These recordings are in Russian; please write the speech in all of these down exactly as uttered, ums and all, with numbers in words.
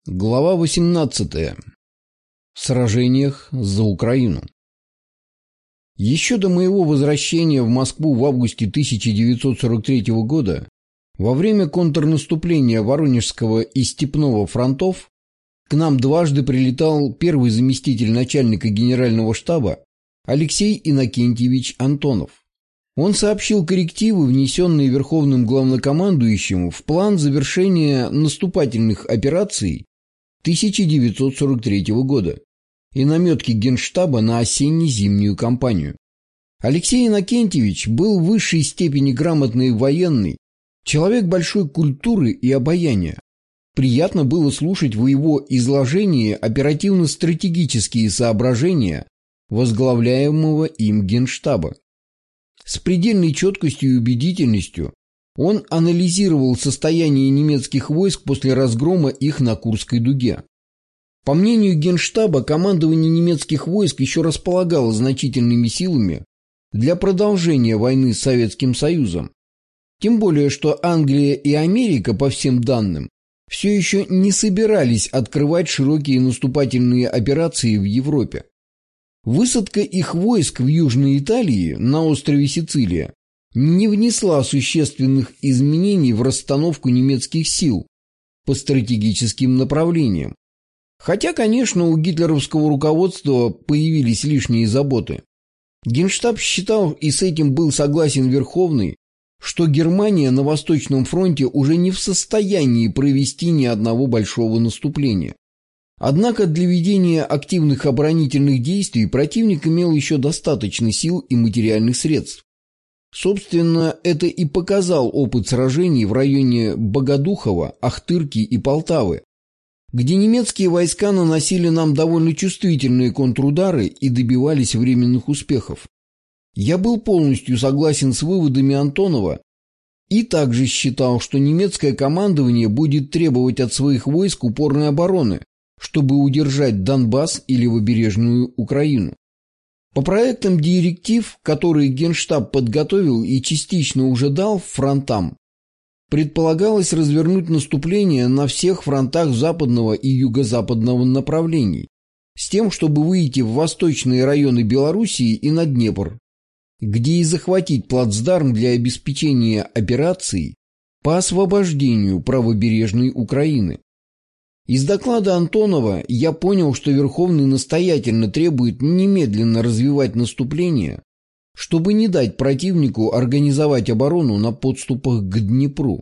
Глава восемнадцатая. В сражениях за Украину. Еще до моего возвращения в Москву в августе тысяча девятьсот сорок третьего года, во время контрнаступления Воронежского и Степного фронтов, к нам дважды прилетал первый заместитель начальника генерального штаба Алексей Иннокентьевич Антонов. Он сообщил коррективы, внесенные Верховным Главнокомандующим в план завершения наступательных операций тысяча девятьсот сорок третьего года и наметки Генштаба на осенне-зимнюю кампанию. Алексей Иннокентьевич был в высшей степени грамотный военный, человек большой культуры и обаяния. Приятно было слушать в его изложении оперативно-стратегические соображения возглавляемого им Генштаба. С предельной четкостью и убедительностью он анализировал состояние немецких войск после разгрома их на Курской дуге. По мнению Генштаба, командование немецких войск еще располагало значительными силами для продолжения войны с Советским Союзом. Тем более, что Англия и Америка, по всем данным, все еще не собирались открывать широкие наступательные операции в Европе. Высадка их войск в Южной Италии на острове Сицилия не внесла существенных изменений в расстановку немецких сил по стратегическим направлениям. Хотя, конечно, у гитлеровского руководства появились лишние заботы. Генштаб считал, и с этим был согласен Верховный, что Германия на Восточном фронте уже не в состоянии провести ни одного большого наступления. Однако для ведения активных оборонительных действий противник имел еще достаточно сил и материальных средств. Собственно, это и показал опыт сражений в районе Богодухова, Ахтырки и Полтавы, где немецкие войска наносили нам довольно чувствительные контрудары и добивались временных успехов. Я был полностью согласен с выводами Антонова и также считал, что немецкое командование будет требовать от своих войск упорной обороны, чтобы удержать Донбасс и левобережную Украину. По проектам директив, которые Генштаб подготовил и частично уже дал фронтам, предполагалось развернуть наступление на всех фронтах западного и юго-западного направлений, с тем, чтобы выйти в восточные районы Белоруссии и на Днепр, где и захватить плацдарм для обеспечения операций по освобождению правобережной Украины. Из доклада Антонова я понял, что Верховный настоятельно требует немедленно развивать наступление, чтобы не дать противнику организовать оборону на подступах к Днепру.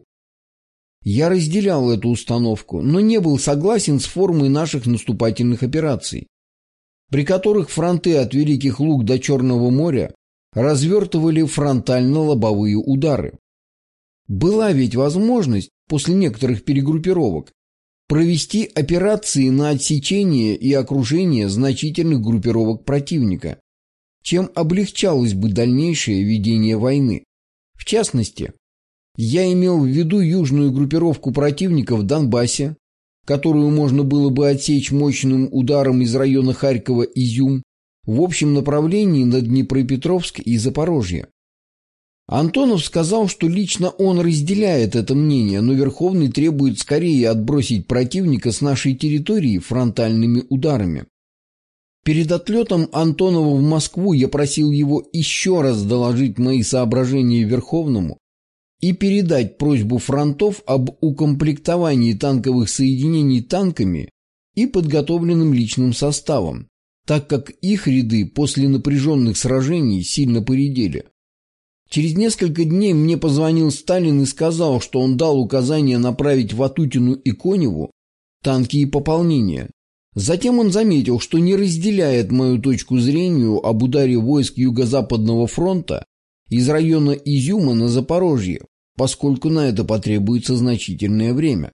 Я разделял эту установку, но не был согласен с формой наших наступательных операций, при которых фронты от Великих Луг до Черного моря развертывали фронтально-лобовые удары. Была ведь возможность после некоторых перегруппировок провести операции на отсечение и окружение значительных группировок противника, чем облегчалось бы дальнейшее ведение войны. В частности, я имел в виду южную группировку противника в Донбассе, которую можно было бы отсечь мощным ударом из района Харькова-Изюм в общем направлении на Днепропетровск и Запорожье. Антонов сказал, что лично он разделяет это мнение, но Верховный требует скорее отбросить противника с нашей территории фронтальными ударами. Перед отлетом Антонова в Москву я просил его еще раз доложить мои соображения Верховному и передать просьбу фронтов об укомплектовании танковых соединений танками и подготовленным личным составом, так как их ряды после напряженных сражений сильно поредели. Через несколько дней мне позвонил Сталин и сказал, что он дал указание направить Ватутину и Коневу танки и пополнения. Затем он заметил, что не разделяет мою точку зрения об ударе войск Юго-Западного фронта из района Изюма на Запорожье, поскольку на это потребуется значительное время.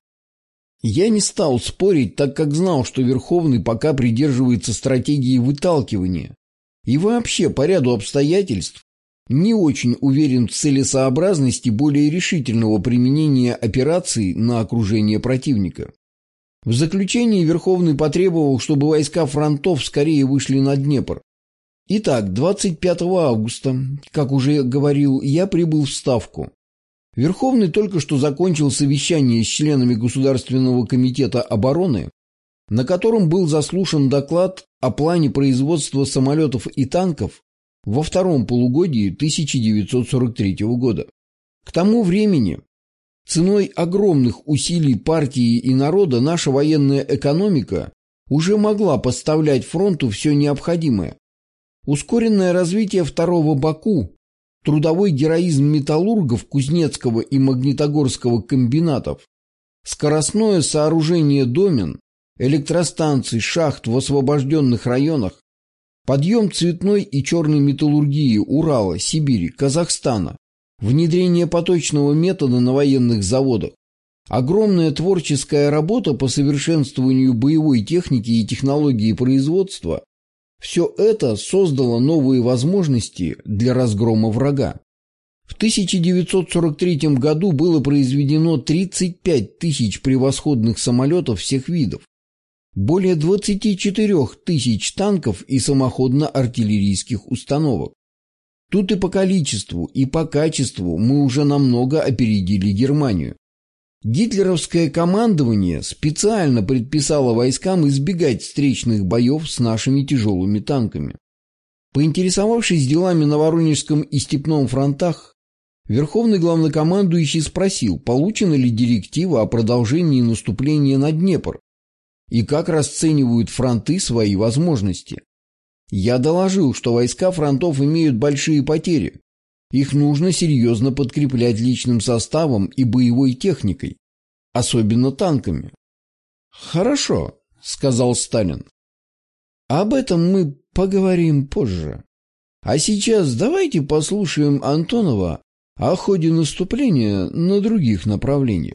Я не стал спорить, так как знал, что Верховный пока придерживается стратегии выталкивания и вообще по ряду обстоятельств не очень уверен в целесообразности более решительного применения операций на окружение противника. В заключение Верховный потребовал, чтобы войска фронтов скорее вышли на Днепр. Итак, двадцать пятого августа, как уже говорил, я прибыл в Ставку. Верховный только что закончил совещание с членами Государственного комитета обороны на котором был заслушан доклад о плане производства самолетов и танков во втором полугодии тысяча девятьсот сорок третьего года. К тому времени ценой огромных усилий партии и народа наша военная экономика уже могла поставлять фронту все необходимое. Ускоренное развитие второго Баку, трудовой героизм металлургов Кузнецкого и Магнитогорского комбинатов, скоростное сооружение домен, электростанций, шахт в освобожденных районах, подъем цветной и черной металлургии Урала, Сибири, Казахстана, внедрение поточного метода на военных заводах, огромная творческая работа по совершенствованию боевой техники и технологии производства – все это создало новые возможности для разгрома врага. В тысяча девятьсот сорок третьем году было произведено тридцать пять тысяч превосходных самолетов всех видов, более двадцати четырёх тысяч танков и самоходно-артиллерийских установок. Тут и по количеству, и по качеству мы уже намного опередили Германию. Гитлеровское командование специально предписало войскам избегать встречных боев с нашими тяжелыми танками. Поинтересовавшись делами на Воронежском и Степном фронтах, Верховный главнокомандующий спросил, получена ли директива о продолжении наступления на Днепр и как расценивают фронты свои возможности. Я доложил, что войска фронтов имеют большие потери. Их нужно серьезно подкреплять личным составом и боевой техникой, особенно танками. «Хорошо», — сказал Сталин. «Об этом мы поговорим позже. А сейчас давайте послушаем Антонова о ходе наступления на других направлениях».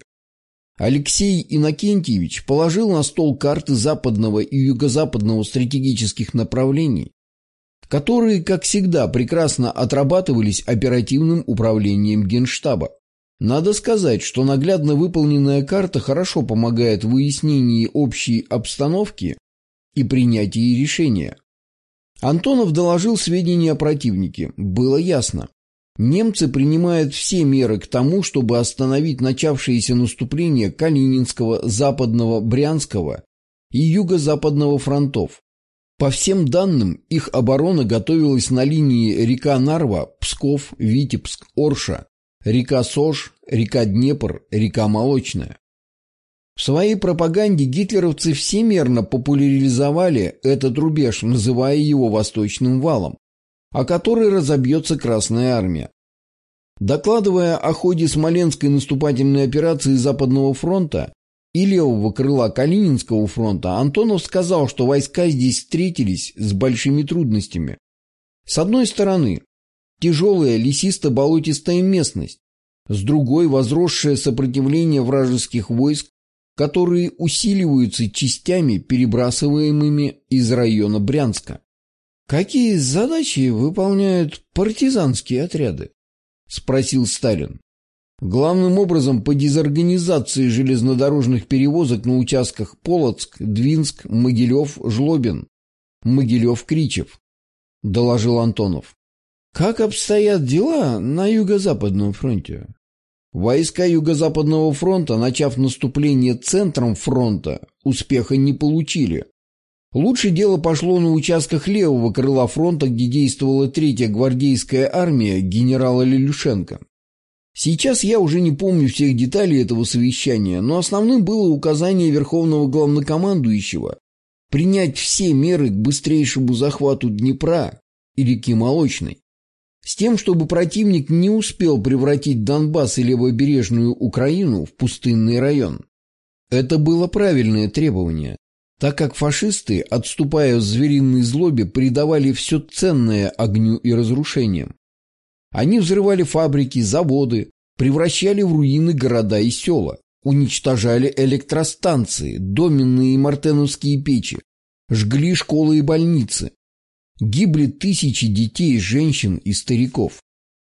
Алексей Иннокентьевич положил на стол карты западного и юго-западного стратегических направлений, которые, как всегда, прекрасно отрабатывались оперативным управлением Генштаба. Надо сказать, что наглядно выполненная карта хорошо помогает в выяснении общей обстановки и принятии решения. Антонов доложил сведения о противнике. Было ясно. Немцы принимают все меры к тому, чтобы остановить начавшееся наступление Калининского, Западного, Брянского и Юго-Западного фронтов. По всем данным, их оборона готовилась на линии река Нарва, Псков, Витебск, Орша, река Сож, река Днепр, река Молочная. В своей пропаганде гитлеровцы всемерно популяризовали этот рубеж, называя его Восточным валом, о который разобьется Красная армия. Докладывая о ходе Смоленской наступательной операции Западного фронта и левого крыла Калининского фронта, Антонов сказал, что войска здесь встретились с большими трудностями. С одной стороны, тяжелая лесисто-болотистая местность, с другой – возросшее сопротивление вражеских войск, которые усиливаются частями, перебрасываемыми из района Брянска. «Какие задачи выполняют партизанские отряды?» – спросил Сталин. Главным образом по дезорганизации железнодорожных перевозок на участках Полоцк, Двинск, Могилев, Жлобин, Могилев-Кричев, доложил Антонов. Как обстоят дела на Юго-Западном фронте? Войска Юго-Западного фронта, начав наступление центром фронта, успеха не получили. Лучше дело пошло на участках левого крыла фронта, где действовала третья гвардейская армия генерала Лелюшенко. Сейчас я уже не помню всех деталей этого совещания, но основным было указание Верховного главнокомандующего принять все меры к быстрейшему захвату Днепра и реки Молочной, с тем, чтобы противник не успел превратить Донбасс и левобережную Украину в пустынный район. Это было правильное требование, так как фашисты, отступая в звериной злобе, придавали все ценное огню и разрушениям. Они взрывали фабрики, заводы, превращали в руины города и села, уничтожали электростанции, доменные и мартеновские печи, жгли школы и больницы. Гибли тысячи детей, женщин и стариков.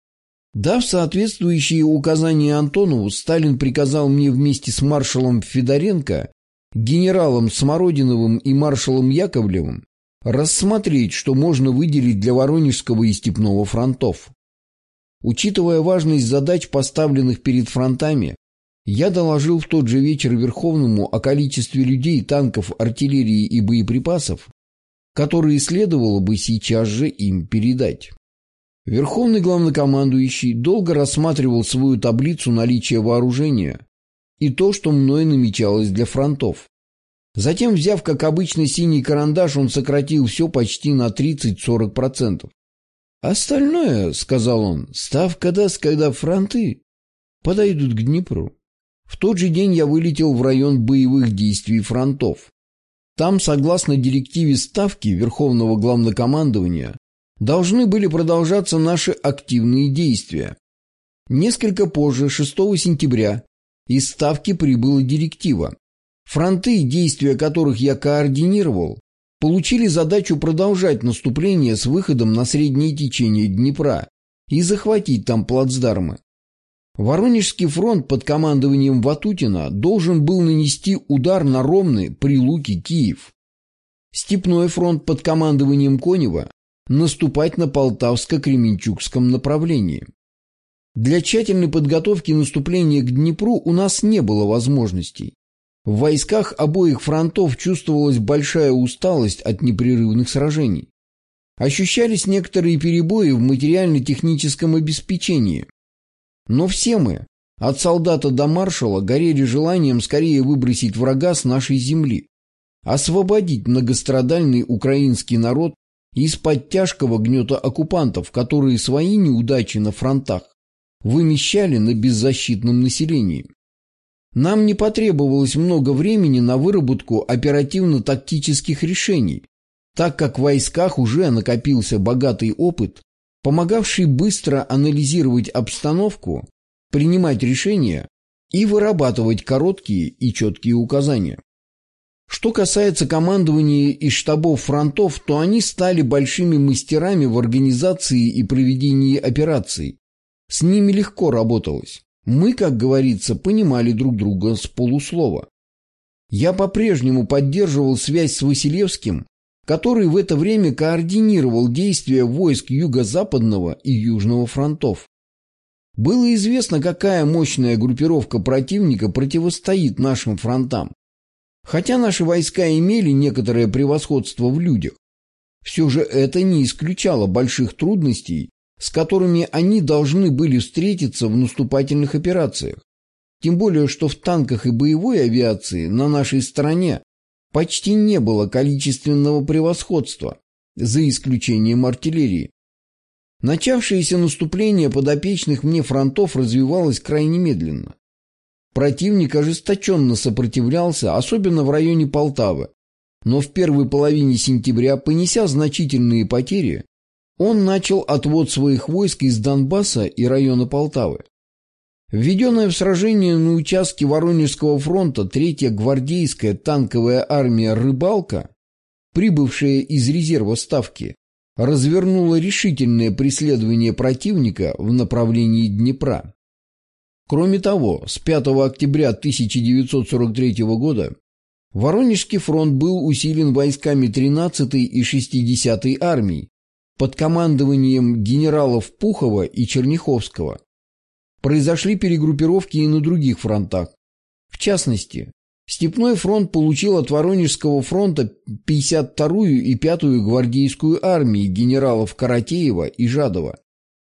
Дав соответствующие указания Антонову, Сталин приказал мне вместе с маршалом Федоренко, генералом Смородиновым и маршалом Яковлевым рассмотреть, что можно выделить для Воронежского и Степного фронтов. Учитывая важность задач, поставленных перед фронтами, Я доложил в тот же вечер Верховному о количестве людей, танков, артиллерии и боеприпасов, которые следовало бы сейчас же им передать. Верховный главнокомандующий долго рассматривал свою таблицу наличия вооружения и то, что мной намечалось для фронтов. Затем, взяв, как обычно, синий карандаш, он сократил все почти на тридцать-сорок процентов. «Остальное, — сказал он, — ставка даст, когда фронты подойдут к Днепру». В тот же день я вылетел в район боевых действий фронтов. Там, согласно директиве Ставки Верховного Главнокомандования, должны были продолжаться наши активные действия. Несколько позже, шестого сентября, из Ставки прибыла директива. Фронты, действия которых я координировал, получили задачу продолжать наступление с выходом на среднее течение Днепра и захватить там плацдармы. Воронежский фронт под командованием Ватутина должен был нанести удар на Ромны, Прилуки, Киев. Степной фронт под командованием Конева наступать на Полтавско-Кременчугском направлении. Для тщательной подготовки наступления к Днепру у нас не было возможностей. В войсках обоих фронтов чувствовалась большая усталость от непрерывных сражений. Ощущались некоторые перебои в материально-техническом обеспечении. Но все мы, от солдата до маршала, горели желанием скорее выбросить врага с нашей земли, освободить многострадальный украинский народ из-под тяжкого гнета оккупантов, которые свои неудачи на фронтах вымещали на беззащитном населении. Нам не потребовалось много времени на выработку оперативно-тактических решений, так как в войсках уже накопился богатый опыт, помогавший быстро анализировать обстановку, принимать решения и вырабатывать короткие и четкие указания. Что касается командования и штабов фронтов, то они стали большими мастерами в организации и проведении операций. С ними легко работалось. Мы, как говорится, понимали друг друга с полуслова. Я по-прежнему поддерживал связь с Василевским, который в это время координировал действия войск Юго-Западного и Южного фронтов. Было известно, какая мощная группировка противника противостоит нашим фронтам. Хотя наши войска имели некоторое превосходство в людях, все же это не исключало больших трудностей, с которыми они должны были встретиться в наступательных операциях. Тем более, что в танках и боевой авиации на нашей стороне почти не было количественного превосходства, за исключением артиллерии. Начавшееся наступление подопечных мне фронтов развивалось крайне медленно. Противник ожесточенно сопротивлялся, особенно в районе Полтавы, но в первой половине сентября, понеся значительные потери, он начал отвод своих войск из Донбасса и района Полтавы. Введенная в сражение на участке Воронежского фронта третья гвардейская танковая армия «Рыбалка», прибывшая из резерва Ставки, развернула решительное преследование противника в направлении Днепра. Кроме того, с пятого октября тысяча девятьсот сорок третьего года Воронежский фронт был усилен войсками тринадцатой и шестидесятой армий под командованием генералов Пухова и Черняховского. Произошли перегруппировки и на других фронтах. В частности, Степной фронт получил от Воронежского фронта пятьдесят вторую и пятую гвардейскую армии генералов Каратеева и Жадова.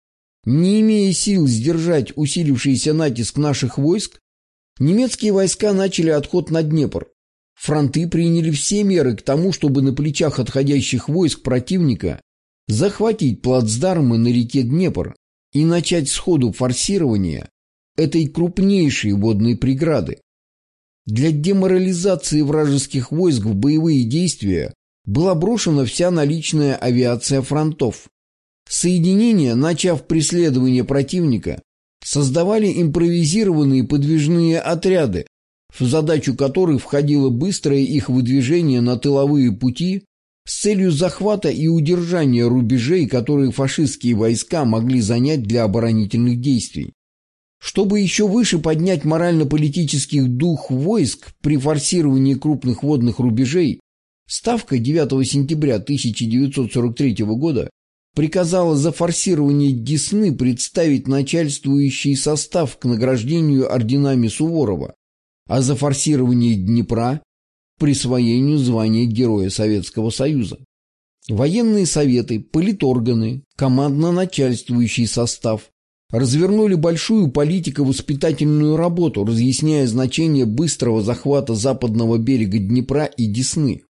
Не имея сил сдержать усилившийся натиск наших войск, немецкие войска начали отход на Днепр. Фронты приняли все меры к тому, чтобы на плечах отходящих войск противника захватить плацдармы на реке Днепр и начать сходу форсирование этой крупнейшей водной преграды. Для деморализации вражеских войск в боевые действия была брошена вся наличная авиация фронтов. Соединения, начав преследование противника, создавали импровизированные подвижные отряды, в задачу которых входило быстрое их выдвижение на тыловые пути с целью захвата и удержания рубежей, которые фашистские войска могли занять для оборонительных действий. Чтобы еще выше поднять морально-политический дух войск при форсировании крупных водных рубежей, Ставка девятого сентября тысяча девятьсот сорок третьего года приказала за форсирование Десны представить начальствующий состав к награждению орденами Суворова, а за форсирование Днепра – присвоению звания Героя Советского Союза. Военные советы, политорганы, командно-начальствующий состав развернули большую политико-воспитательную работу, разъясняя значение быстрого захвата западного берега Днепра и Десны.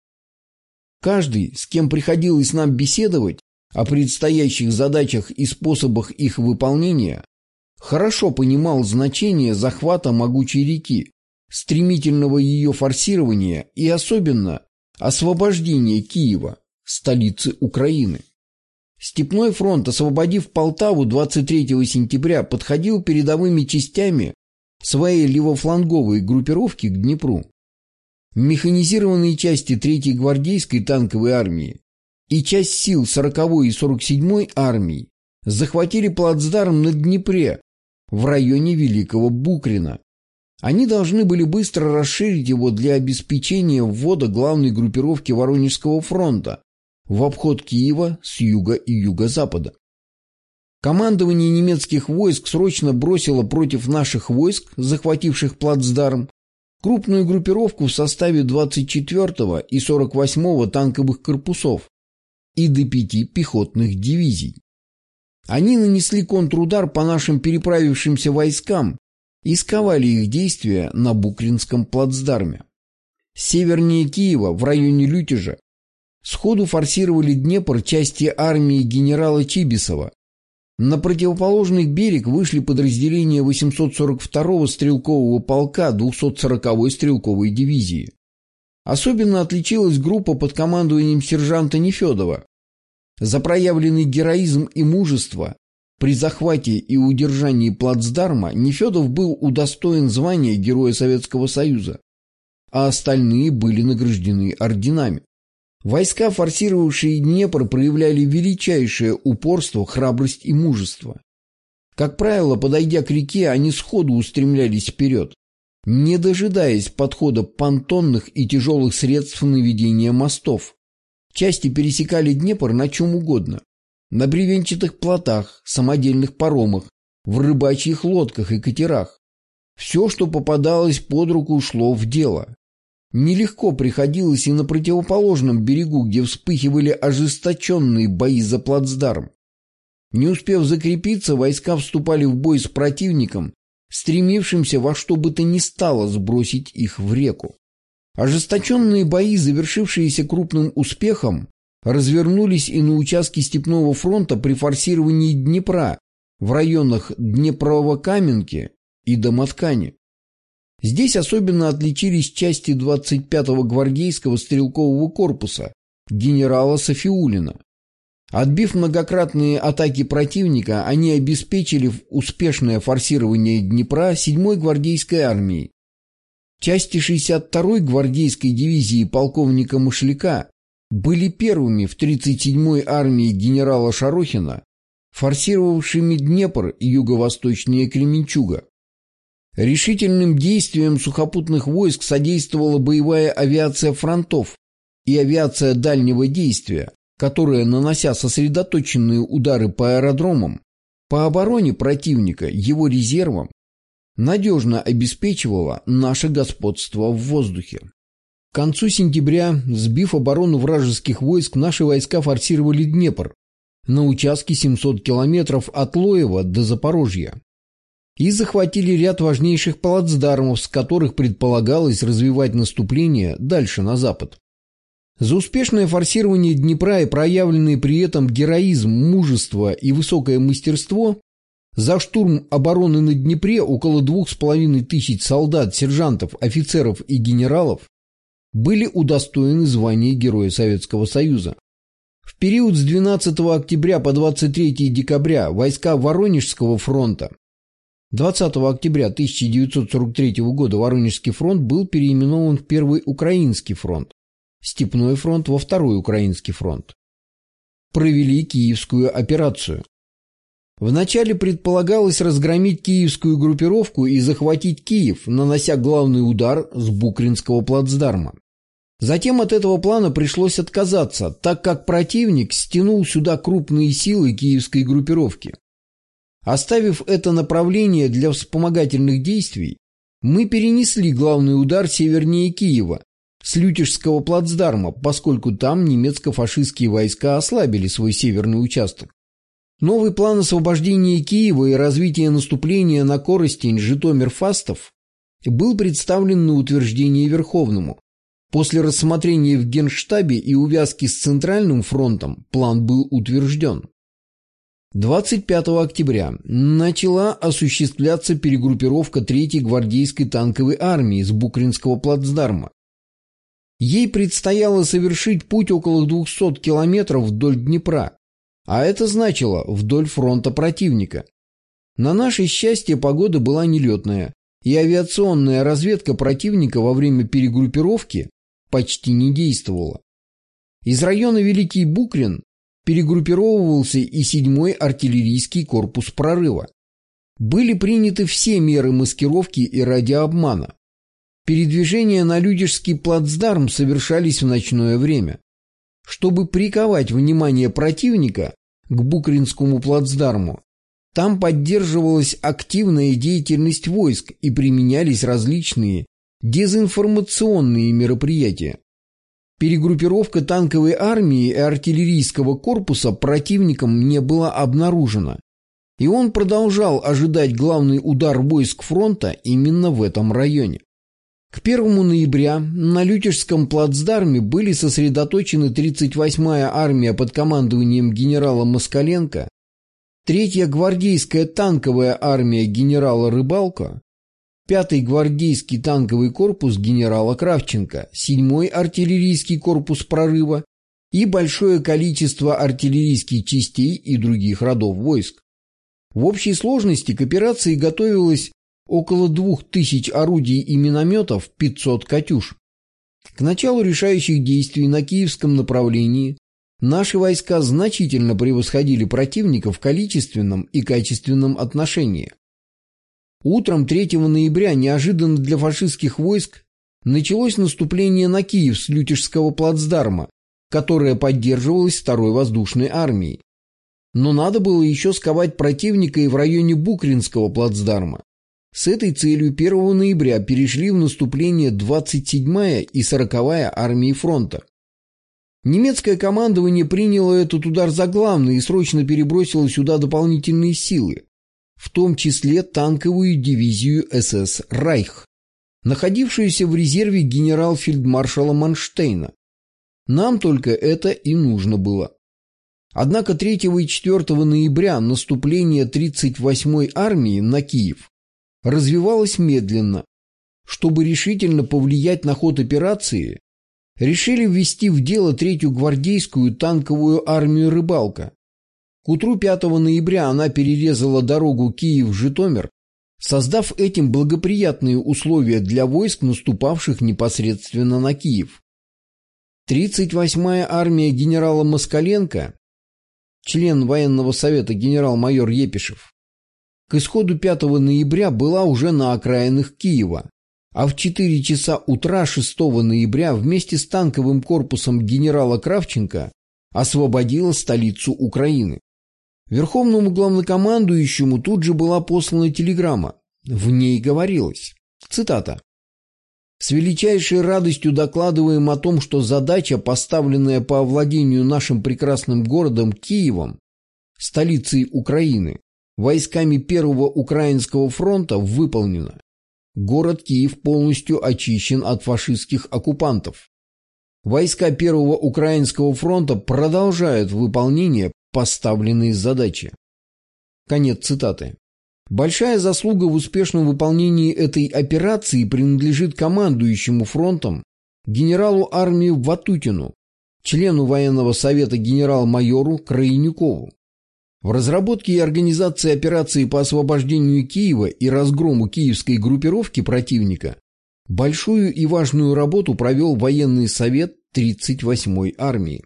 Каждый, с кем приходилось нам беседовать о предстоящих задачах и способах их выполнения, хорошо понимал значение захвата могучей реки, стремительного ее форсирования и особенно освобождения Киева, столицы Украины. Степной фронт, освободив Полтаву двадцать третьего сентября, подходил передовыми частями своей левофланговой группировки к Днепру. Механизированные части третьей гвардейской танковой армии и часть сил сороковой и сорок седьмой армий захватили плацдарм на Днепре в районе Великого Букрина. Они должны были быстро расширить его для обеспечения ввода главной группировки Воронежского фронта в обход Киева с юга и юго-запада. Командование немецких войск срочно бросило против наших войск, захвативших плацдарм, крупную группировку в составе двадцать четвёртого и сорок восьмого танковых корпусов и до пяти пехотных дивизий. Они нанесли контрудар по нашим переправившимся войскам и сковали их действия на Букринском плацдарме. Севернее Киева, в районе Лютежа, сходу форсировали Днепр части армии генерала Чибисова. На противоположный берег вышли подразделения восемьсот сорок второго стрелкового полка двухсот сороковой стрелковой дивизии. Особенно отличилась группа под командованием сержанта Нефедова. За проявленный героизм и мужество при захвате и удержании плацдарма Нефедов был удостоен звания Героя Советского Союза, а остальные были награждены орденами. Войска, форсировавшие Днепр, проявляли величайшее упорство, храбрость и мужество. Как правило, подойдя к реке, они сходу устремлялись вперед, не дожидаясь подхода понтонных и тяжелых средств наведения мостов. Части пересекали Днепр на чем угодно. На бревенчатых плотах, самодельных паромах, в рыбачьих лодках и катерах. Все, что попадалось под руку, шло в дело. Нелегко приходилось и на противоположном берегу, где вспыхивали ожесточенные бои за плацдарм. Не успев закрепиться, войска вступали в бой с противником, стремившимся во что бы то ни стало сбросить их в реку. Ожесточенные бои, завершившиеся крупным успехом, развернулись и на участке Степного фронта при форсировании Днепра в районах Днепрово-Каменки и Домоткани. Здесь особенно отличились части двадцать пятого гвардейского стрелкового корпуса генерала Сафиуллина. Отбив многократные атаки противника, они обеспечили успешное форсирование Днепра седьмой гвардейской армии. Части шестьдесят второй гвардейской дивизии полковника Мышляка были первыми в тридцать седьмой армии генерала Шарохина, форсировавшими Днепр и юго-восточнее Кременчуга. Решительным действиям сухопутных войск содействовала боевая авиация фронтов и авиация дальнего действия, которая, нанося сосредоточенные удары по аэродромам, по обороне противника, его резервам, надежно обеспечивала наше господство в воздухе. К концу сентября, сбив оборону вражеских войск, наши войска форсировали Днепр на участке семьсот километров от Лоева до Запорожья и захватили ряд важнейших плацдармов, с которых предполагалось развивать наступление дальше на запад. За успешное форсирование Днепра и проявленные при этом героизм, мужество и высокое мастерство, за штурм обороны на Днепре около двух с половиной тысяч солдат, сержантов, офицеров и генералов были удостоены звания Героя Советского Союза. В период с двенадцатого октября по двадцать третье декабря войска Воронежского фронта. двадцатого октября тысяча девятьсот сорок третьего года Воронежский фронт был переименован в Первый Украинский фронт, Степной фронт во Второй Украинский фронт. Провели Киевскую операцию. Вначале предполагалось разгромить киевскую группировку и захватить Киев, нанося главный удар с Букринского плацдарма. Затем от этого плана пришлось отказаться, так как противник стянул сюда крупные силы киевской группировки. Оставив это направление для вспомогательных действий, мы перенесли главный удар севернее Киева, с Лютежского плацдарма, поскольку там немецко-фашистские войска ослабили свой северный участок. Новый план освобождения Киева и развития наступления на Коростень, Житомир, Фастов был представлен на утверждение Верховному. После рассмотрения в Генштабе и увязки с Центральным фронтом план был утвержден. двадцать пятого октября начала осуществляться перегруппировка третьей гвардейской танковой армии с Букринского плацдарма. Ей предстояло совершить путь около двухсот километров вдоль Днепра, а это значило вдоль фронта противника. На наше счастье погода была нелетная, и авиационная разведка противника во время перегруппировки почти не действовала. Из района Великий Букрин перегруппировывался и седьмой артиллерийский корпус прорыва. Были приняты все меры маскировки и радиообмана. Передвижения на Лютежский плацдарм совершались в ночное время. Чтобы приковать внимание противника к Букринскому плацдарму, там поддерживалась активная деятельность войск и применялись различные дезинформационные мероприятия. Перегруппировка танковой армии и артиллерийского корпуса противником не была обнаружена, и он продолжал ожидать главный удар войск фронта именно в этом районе. К первому ноября на Лютежском плацдарме были сосредоточены тридцать восьмая армия под командованием генерала Москаленко, третья гвардейская танковая армия генерала Рыбалко, пятый гвардейский танковый корпус генерала Кравченко, седьмой артиллерийский корпус прорыва и большое количество артиллерийских частей и других родов войск. В общей сложности к операции готовилось около двух тысяч орудий и минометов, пятьсот «Катюш». К началу решающих действий на киевском направлении наши войска значительно превосходили противника в количественном и качественном отношении. Утром третьего ноября неожиданно для фашистских войск началось наступление на Киев с Лютежского плацдарма, которое поддерживалось второй воздушной армией. Но надо было еще сковать противника и в районе Букринского плацдарма. С этой целью первого ноября перешли в наступление двадцать седьмая и сороковая армии фронта. Немецкое командование приняло этот удар за главный и срочно перебросило сюда дополнительные силы, в том числе танковую дивизию эс эс «Райх», находившуюся в резерве генерал-фельдмаршала Манштейна. Нам только это и нужно было. Однако третьего и четвёртого ноября наступление тридцать восьмой армии на Киев развивалось медленно. Чтобы решительно повлиять на ход операции, решили ввести в дело третью гвардейскую танковую армию Рыбалко. К утру пятого ноября она перерезала дорогу Киев-Житомир, создав этим благоприятные условия для войск, наступавших непосредственно на Киев. тридцать восьмая армия генерала Москаленко, член военного совета генерал-майор Епишев, к исходу пятого ноября была уже на окраинах Киева, а в четыре часа утра шестого ноября вместе с танковым корпусом генерала Кравченко освободила столицу Украины. Верховному главнокомандующему тут же была послана телеграмма. В ней говорилось, цитата: «С величайшей радостью докладываем о том, что задача, поставленная по овладению нашим прекрасным городом Киевом, столицей Украины, войсками Первого Украинского фронта выполнена. Город Киев полностью очищен от фашистских оккупантов. Войска Первого Украинского фронта продолжают выполнение поставленной задачи». Конец цитаты. Большая заслуга в успешном выполнении этой операции принадлежит командующему фронтом генералу армии Ватутину, члену военного совета генерал-майору Крайнюкову. В разработке и организации операции по освобождению Киева и разгрому киевской группировки противника большую и важную работу провел военный совет тридцать восьмой армии.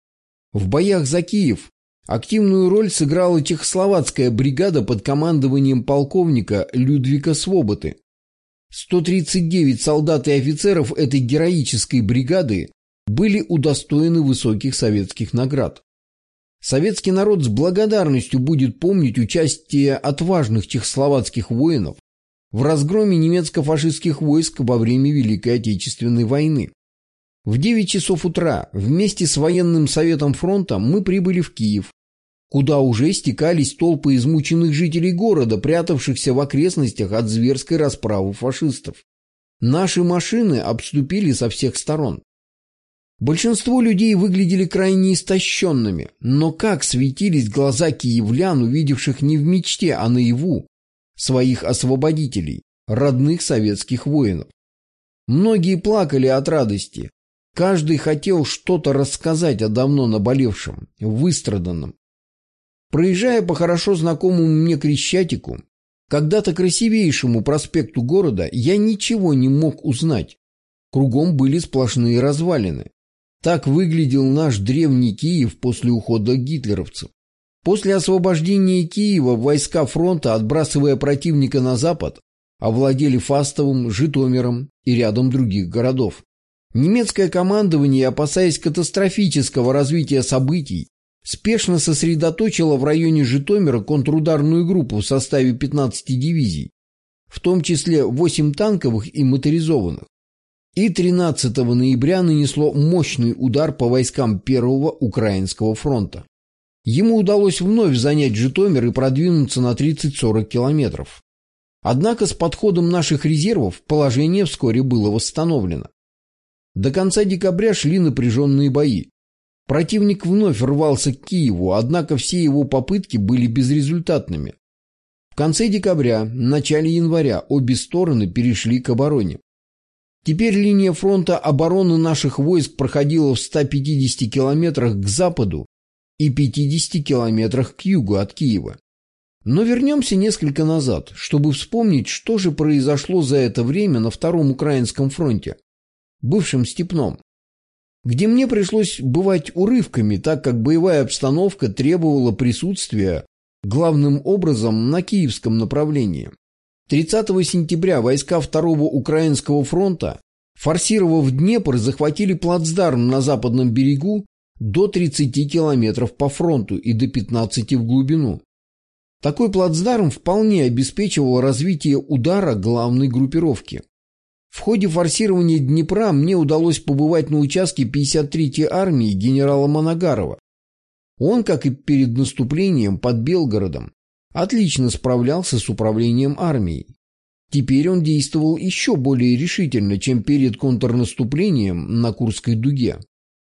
В боях за Киев активную роль сыграла чехословацкая бригада под командованием полковника Людвика Свободы. сто тридцать девять солдат и офицеров этой героической бригады были удостоены высоких советских наград. Советский народ с благодарностью будет помнить участие отважных чехословацких воинов в разгроме немецко-фашистских войск во время Великой Отечественной войны. В девять часов утра вместе с военным советом фронта мы прибыли в Киев, куда уже стекались толпы измученных жителей города, прятавшихся в окрестностях от зверской расправы фашистов. Наши машины обступили со всех сторон. Большинство людей выглядели крайне истощенными, но как светились глаза киевлян, увидевших не в мечте, а наяву своих освободителей, родных советских воинов. Многие плакали от радости. Каждый хотел что-то рассказать о давно наболевшем, выстраданном. Проезжая по хорошо знакомому мне Крещатику, когда-то красивейшему проспекту города, я ничего не мог узнать. Кругом были сплошные развалины. Так выглядел наш древний Киев после ухода гитлеровцев. После освобождения Киева войска фронта, отбрасывая противника на запад, овладели Фастовым, Житомиром и рядом других городов. Немецкое командование, опасаясь катастрофического развития событий, спешно сосредоточило в районе Житомира контрударную группу в составе пятнадцати дивизий, в том числе восемь танковых и моторизованных, и тринадцатого ноября нанесло мощный удар по войскам Первого Украинского фронта. Ему удалось вновь занять Житомир и продвинуться на тридцать-сорок километров. Однако с подходом наших резервов положение вскоре было восстановлено. До конца декабря шли напряженные бои. Противник вновь рвался к Киеву, однако все его попытки были безрезультатными. В конце декабря, начале января обе стороны перешли к обороне. Теперь линия фронта обороны наших войск проходила в ста пятидесяти километрах к западу и пятидесяти километрах к югу от Киева. Но вернемся несколько назад, чтобы вспомнить, что же произошло за это время на Втором Украинском фронте, бывшем Степном, где мне пришлось бывать урывками, так как боевая обстановка требовала присутствия главным образом на Киевском направлении. тридцатого сентября войска Второго Украинского фронта, форсировав Днепр, захватили плацдарм на западном берегу до тридцати километров по фронту и до пятнадцати в глубину. Такой плацдарм вполне обеспечивал развитие удара главной группировки. В ходе форсирования Днепра мне удалось побывать на участке пятьдесят третьей армии генерала Моногарова. Он, как и перед наступлением под Белгородом, отлично справлялся с управлением армией. Теперь он действовал еще более решительно, чем перед контрнаступлением на Курской дуге.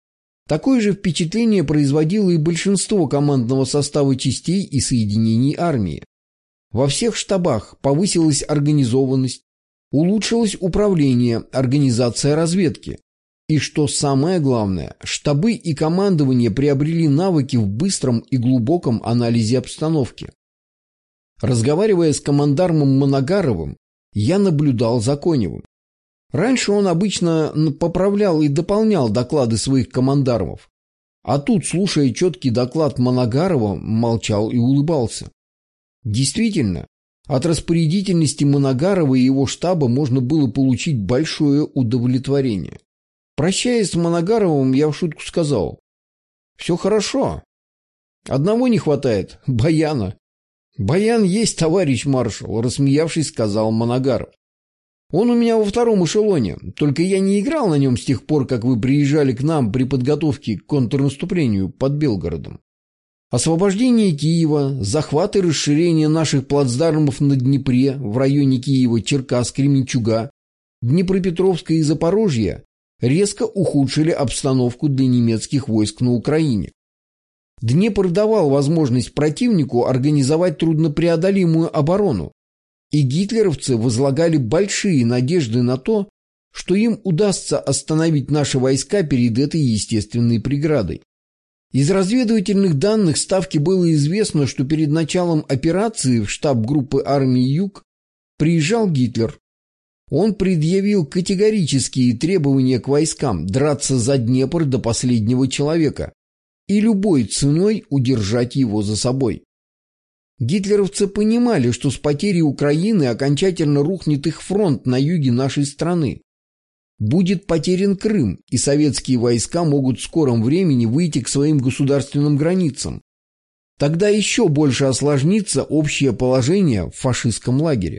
Такое же впечатление производило и большинство командного состава частей и соединений армии. Во всех штабах повысилась организованность, улучшилось управление, организация разведки. И что самое главное, штабы и командование приобрели навыки в быстром и глубоком анализе обстановки. Разговаривая с командармом Моногаровым, я наблюдал за Коневым. Раньше он обычно поправлял и дополнял доклады своих командармов, а тут, слушая четкий доклад Моногарова, молчал и улыбался. Действительно, от распорядительности Моногарова и его штаба можно было получить большое удовлетворение. Прощаясь с Моногаровым, я в шутку сказал: «Все хорошо. Одного не хватает – баяна». «Баян есть, товарищ маршал», – рассмеявшись, сказал Моногаров. «Он у меня во втором эшелоне, только я не играл на нем с тех пор, как вы приезжали к нам при подготовке к контрнаступлению под Белгородом. Освобождение Киева, захват и расширение наших плацдармов на Днепре в районе Киева, Черкас, Кременчуга, Днепропетровска и Запорожья резко ухудшили обстановку для немецких войск на Украине. Днепр давал возможность противнику организовать труднопреодолимую оборону, и гитлеровцы возлагали большие надежды на то, что им удастся остановить наши войска перед этой естественной преградой. Из разведывательных данных Ставки было известно, что перед началом операции в штаб группы армии Юг приезжал Гитлер. Он предъявил категорические требования к войскам драться за Днепр до последнего человека и любой ценой удержать его за собой. Гитлеровцы понимали, что с потерей Украины окончательно рухнет их фронт на юге нашей страны. Будет потерян Крым, и советские войска могут в скором времени выйти к своим государственным границам. Тогда еще больше осложнится общее положение в фашистском лагере.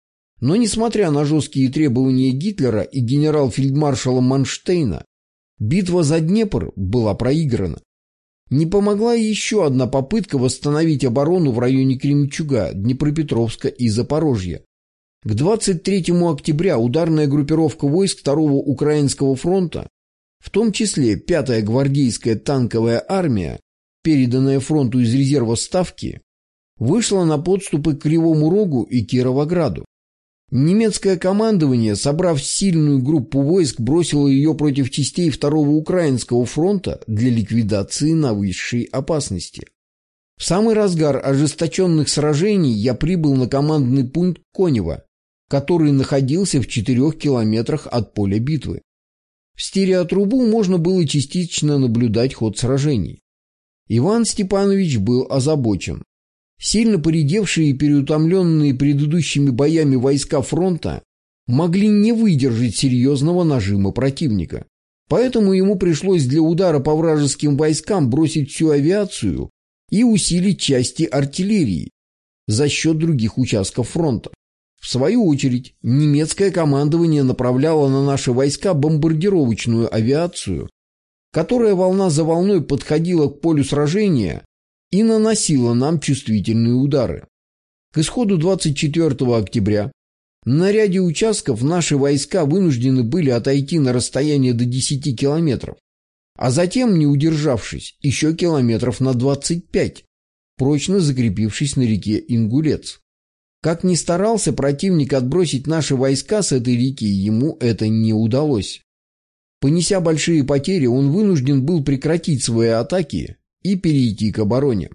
Но несмотря на жесткие требования Гитлера и генерал-фельдмаршала Манштейна, битва за Днепр была проиграна. Не помогла и еще одна попытка восстановить оборону в районе Кременчуга, Днепропетровска и Запорожья. К двадцать третьему октября ударная группировка войск второго Украинского фронта, в том числе пятая гвардейская танковая армия, переданная фронту из резерва Ставки, вышла на подступы к Кривому Рогу и Кировограду. Немецкое командование, собрав сильную группу войск, бросило ее против частей второго Украинского фронта для ликвидации нависшей опасности. В самый разгар ожесточенных сражений я прибыл на командный пункт Конева, который находился в четырех километрах от поля битвы. В стереотрубу можно было частично наблюдать ход сражений. Иван Степанович был озабочен. Сильно поредевшие и переутомленные предыдущими боями войска фронта могли не выдержать серьезного нажима противника. Поэтому ему пришлось для удара по вражеским войскам бросить всю авиацию и усилить части артиллерии за счет других участков фронта. В свою очередь, немецкое командование направляло на наши войска бомбардировочную авиацию, которая волна за волной подходила к полю сражения и наносила нам чувствительные удары. К исходу двадцать четвёртого октября на ряде участков наши войска вынуждены были отойти на расстояние до десяти километров, а затем, не удержавшись, еще километров на двадцать пять, прочно закрепившись на реке Ингулец. Как ни старался противник отбросить наши войска с этой реки, ему это не удалось. Понеся большие потери, он вынужден был прекратить свои атаки и перейти к обороне.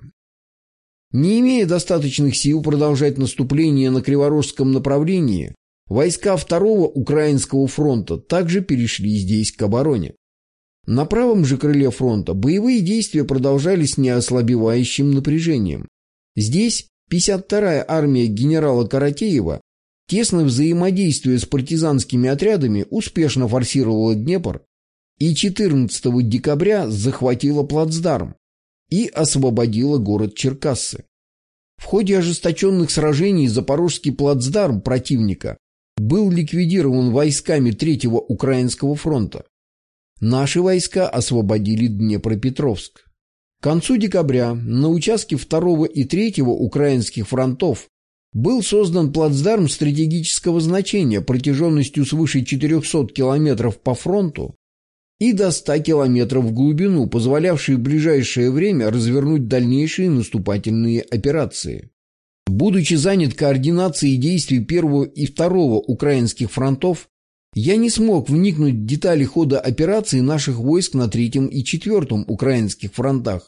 Не имея достаточных сил продолжать наступление на Криворожском направлении, войска второго Украинского фронта также перешли здесь к обороне. На правом же крыле фронта боевые действия продолжались с неослабевающим напряжением. Здесь пятьдесят вторая армия генерала Каратеева, тесно взаимодействуя с партизанскими отрядами, успешно форсировала Днепр и четырнадцатого декабря захватила плацдарм и освободила город Черкассы. В ходе ожесточенных сражений Запорожский плацдарм противника был ликвидирован войсками третьего Украинского фронта. Наши войска освободили Днепропетровск. К концу декабря на участке второго и третьего Украинских фронтов был создан плацдарм стратегического значения протяженностью свыше четырехсот километров по фронту и до ста километров в глубину, позволявший в ближайшее время развернуть дальнейшие наступательные операции. Будучи занят координацией действий первого и второго украинских фронтов, я не смог вникнуть в детали хода операций наших войск на третьем и четвертом украинских фронтах.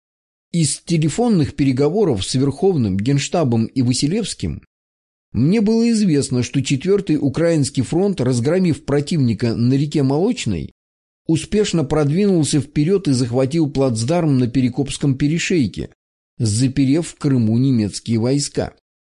Из телефонных переговоров с Верховным, Генштабом и Василевским мне было известно, что четвертый Украинский фронт, разгромив противника на реке Молочной, успешно продвинулся вперед и захватил плацдарм на Перекопском перешейке, заперев в Крыму немецкие войска.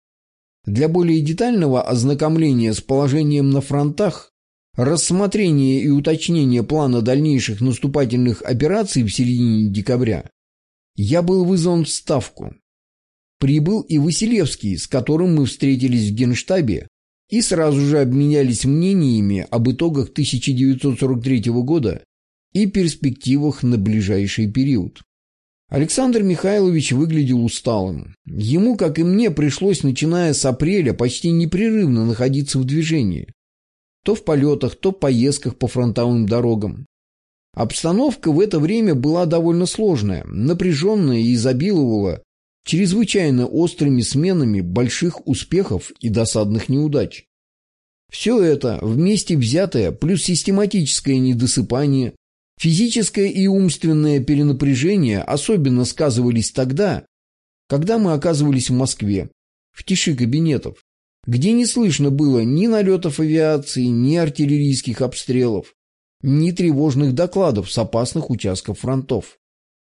Для более детального ознакомления с положением на фронтах, рассмотрения и уточнения плана дальнейших наступательных операций в середине декабря, я был вызван в Ставку. Прибыл и Василевский, с которым мы встретились в Генштабе и сразу же обменялись мнениями об итогах тысяча девятьсот сорок третьего года и перспективах на ближайший период. Александр Михайлович выглядел усталым. Ему, как и мне, пришлось, начиная с апреля, почти непрерывно находиться в движении. То в полетах, то в поездках по фронтовым дорогам. Обстановка в это время была довольно сложная, напряженная и изобиловала чрезвычайно острыми сменами больших успехов и досадных неудач. Все это, вместе взятое, плюс систематическое недосыпание, физическое и умственное перенапряжение особенно сказывались тогда, когда мы оказывались в Москве, в тиши кабинетов, где не слышно было ни налетов авиации, ни артиллерийских обстрелов, ни тревожных докладов с опасных участков фронтов.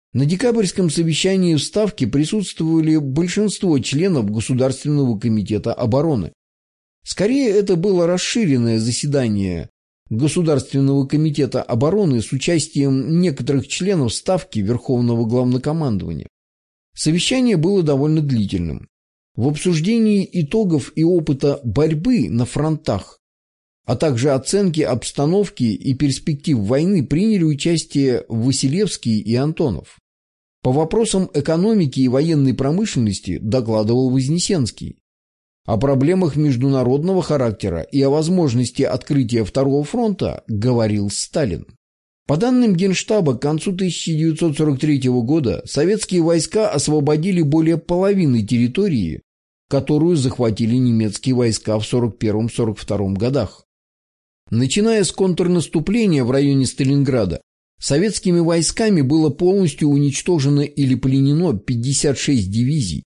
На декабрьском совещании в Ставке присутствовали большинство членов Государственного комитета обороны. Скорее, это было расширенное заседание Государственного комитета обороны с участием некоторых членов Ставки Верховного Главнокомандования. Совещание было довольно длительным. В обсуждении итогов и опыта борьбы на фронтах, а также оценки обстановки и перспектив войны приняли участие Василевский и Антонов. По вопросам экономики и военной промышленности докладывал Вознесенский. О проблемах международного характера и о возможности открытия Второго фронта говорил Сталин. По данным Генштаба, к концу тысяча девятьсот сорок третьего года советские войска освободили более половины территории, которую захватили немецкие войска в сорок первом — сорок втором годах. Начиная с контрнаступления в районе Сталинграда, советскими войсками было полностью уничтожено или пленено пятьдесят шесть дивизий.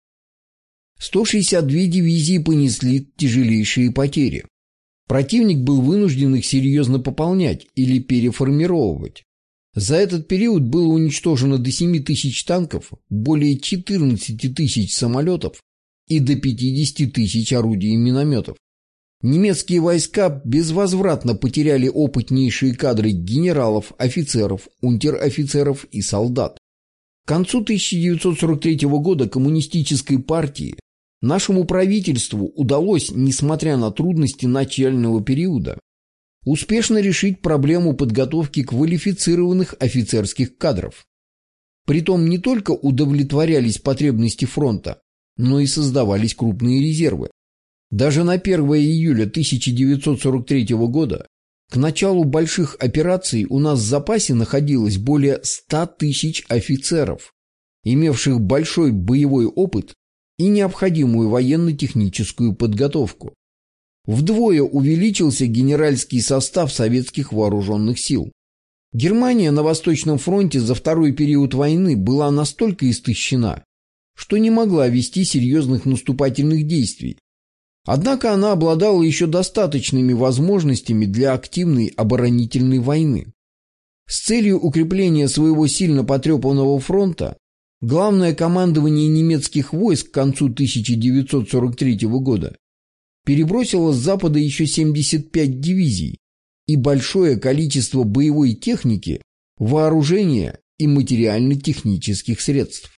сто шестьдесят две дивизии понесли тяжелейшие потери. Противник был вынужден их серьезно пополнять или переформировать. За этот период было уничтожено до семи тысяч танков, более четырнадцати тысяч самолетов и до пятидесяти тысяч орудий и минометов. Немецкие войска безвозвратно потеряли опытнейшие кадры генералов, офицеров, унтер-офицеров и солдат. К концу тысяча девятьсот сорок третьего года коммунистической партии нашему правительству удалось, несмотря на трудности начального периода, успешно решить проблему подготовки квалифицированных офицерских кадров. Притом не только удовлетворялись потребности фронта, но и создавались крупные резервы. Даже на первое июля тысяча девятьсот сорок третьего года, к началу больших операций, у нас в запасе находилось более ста тысяч офицеров, имевших большой боевой опыт и необходимую военно-техническую подготовку. Вдвое увеличился генеральский состав советских вооруженных сил. Германия на Восточном фронте за второй период войны была настолько истощена, что не могла вести серьезных наступательных действий. Однако она обладала еще достаточными возможностями для активной оборонительной войны. С целью укрепления своего сильно потрепанного фронта Главное командование немецких войск к концу тысяча девятьсот сорок третьего года перебросило с запада еще семьдесят пять дивизий и большое количество боевой техники, вооружения и материально-технических средств.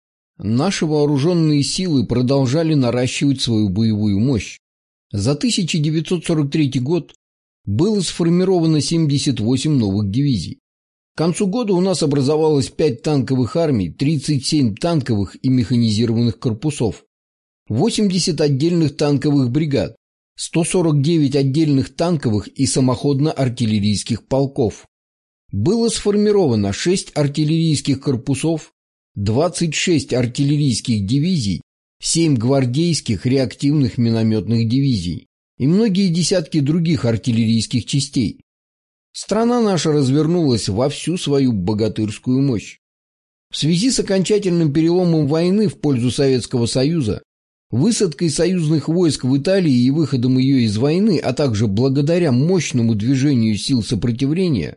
Наши вооруженные силы продолжали наращивать свою боевую мощь. За тысяча девятьсот сорок третий год было сформировано семьдесят восемь новых дивизий. К концу года у нас образовалось пять танковых армий, тридцать семь танковых и механизированных корпусов, восемьдесят отдельных танковых бригад, сто сорок девять отдельных танковых и самоходно-артиллерийских полков. Было сформировано шесть артиллерийских корпусов, двадцать шесть артиллерийских дивизий, семь гвардейских реактивных минометных дивизий и многие десятки других артиллерийских частей. Страна наша развернулась во всю свою богатырскую мощь. В связи с окончательным переломом войны в пользу Советского Союза, высадкой союзных войск в Италии и выходом ее из войны, а также благодаря мощному движению сил сопротивления,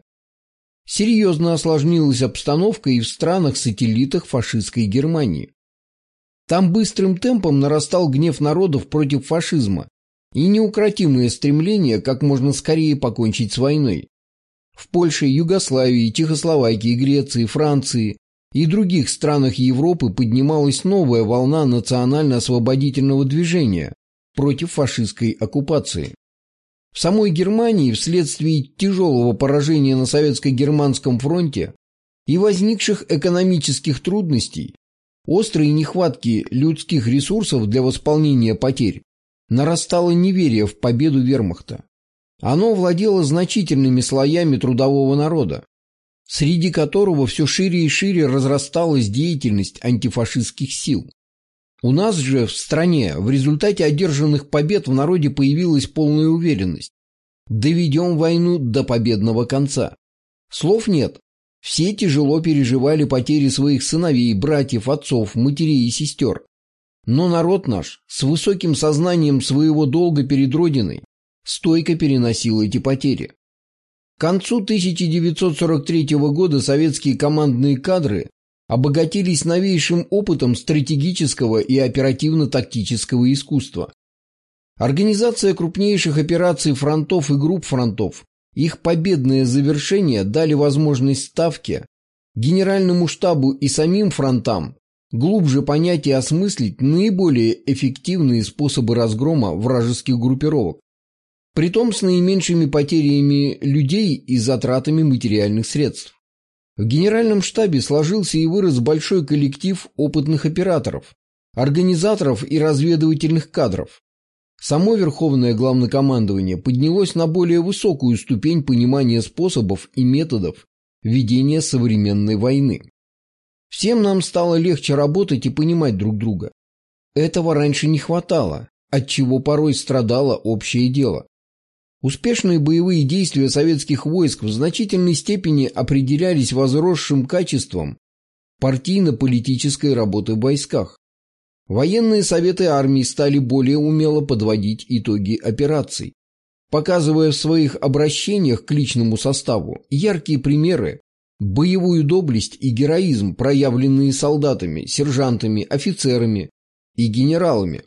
серьезно осложнилась обстановка и в странах-сателлитах фашистской Германии. Там быстрым темпом нарастал гнев народов против фашизма и неукротимое стремление как можно скорее покончить с войной. В Польше, Югославии, Чехословакии, Греции, Франции и других странах Европы поднималась новая волна национально-освободительного движения против фашистской оккупации. В самой Германии вследствие тяжелого поражения на советско-германском фронте и возникших экономических трудностей, острой нехватки людских ресурсов для восполнения потерь, нарастало неверие в победу вермахта. Оно владело значительными слоями трудового народа, среди которого все шире и шире разрасталась деятельность антифашистских сил. У нас же в стране в результате одержанных побед в народе появилась полная уверенность: доведем войну до победного конца. Слов нет. Все тяжело переживали потери своих сыновей, братьев, отцов, матерей и сестер. Но народ наш с высоким сознанием своего долга перед Родиной стойко переносил эти потери. К концу тысяча девятьсот сорок третьего года советские командные кадры обогатились новейшим опытом стратегического и оперативно-тактического искусства. Организация крупнейших операций фронтов и групп фронтов, их победное завершение дали возможность Ставке, Генеральному штабу и самим фронтам глубже понять и осмыслить наиболее эффективные способы разгрома вражеских группировок, притом с наименьшими потерями людей и затратами материальных средств. В Генеральном штабе сложился и вырос большой коллектив опытных операторов, организаторов и разведывательных кадров. Само Верховное Главнокомандование поднялось на более высокую ступень понимания способов и методов ведения современной войны. Всем нам стало легче работать и понимать друг друга. Этого раньше не хватало, отчего порой страдало общее дело. Успешные боевые действия советских войск в значительной степени определялись возросшим качеством партийно-политической работы в войсках. Военные советы армии стали более умело подводить итоги операций, показывая в своих обращениях к личному составу яркие примеры, боевую доблесть и героизм, проявленные солдатами, сержантами, офицерами и генералами,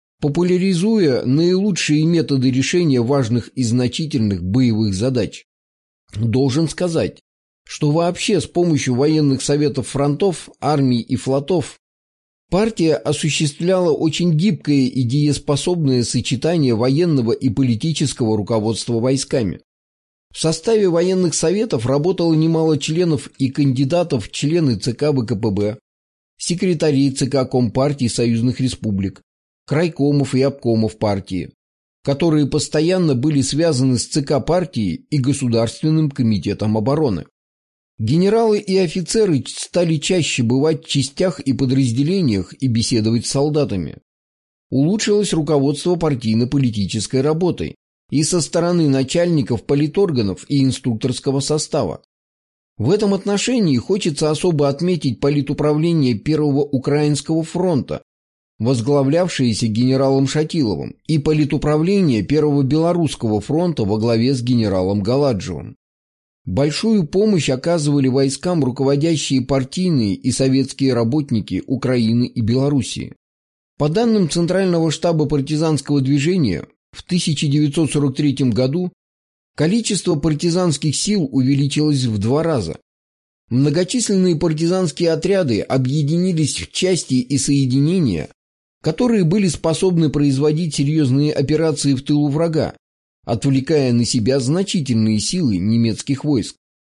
популяризуя наилучшие методы решения важных и значительных боевых задач. Должен сказать, что вообще с помощью военных советов фронтов, армий и флотов партия осуществляла очень гибкое и дееспособное сочетание военного и политического руководства войсками. В составе военных советов работало немало членов и кандидатов в члены ЦК ВКПБ, секретарей ЦК Компартии союзных республик, крайкомов и обкомов партии, которые постоянно были связаны с ЦК партии и Государственным комитетом обороны. Генералы и офицеры стали чаще бывать в частях и подразделениях и беседовать с солдатами. Улучшилось руководство партийно-политической работой и со стороны начальников политорганов и инструкторского состава. В этом отношении хочется особо отметить политуправление Первого Украинского фронта, возглавлявшееся генералом Шатиловым, и политуправление Первого Белорусского фронта во главе с генералом Галаджевым. Большую помощь оказывали войскам руководящие партийные и советские работники Украины и Белоруссии. По данным Центрального штаба партизанского движения, в тысяча девятьсот сорок третьем году количество партизанских сил увеличилось в два раза. Многочисленные партизанские отряды объединились в части и соединения, которые были способны производить серьезные операции в тылу врага, отвлекая на себя значительные силы немецких войск.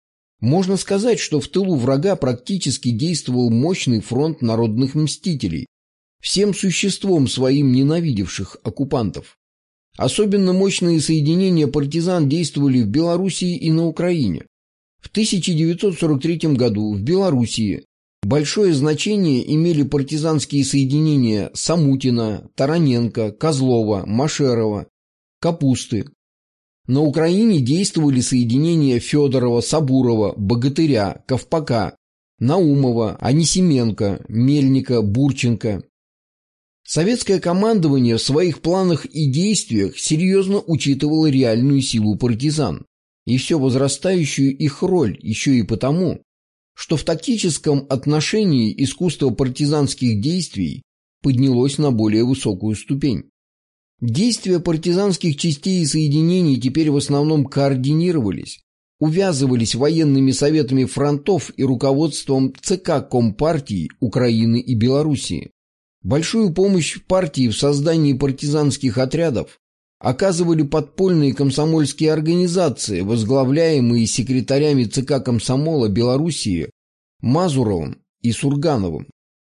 Можно сказать, что в тылу врага практически действовал мощный фронт народных мстителей, всем существом своим ненавидевших оккупантов. Особенно мощные соединения партизан действовали в Белоруссии и на Украине. В тысяча девятьсот сорок третьем году в Белоруссии большое значение имели партизанские соединения Самутина, Тараненко, Козлова, Машерова, Капусты. На Украине действовали соединения Федорова, Сабурова, Богатыря, Ковпака, Наумова, Анисименко, Мельника, Бурченко. Советское командование в своих планах и действиях серьезно учитывало реальную силу партизан и все возрастающую их роль еще и потому, что в тактическом отношении искусство партизанских действий поднялось на более высокую ступень. Действия партизанских частей и соединений теперь в основном координировались, увязывались военными советами фронтов и руководством ЦК Компартии Украины и Белоруссии. Большую помощь партии в создании партизанских отрядов оказывали подпольные комсомольские организации, возглавляемые секретарями ЦК Комсомола Белоруссии Мазуровым и Сургановым,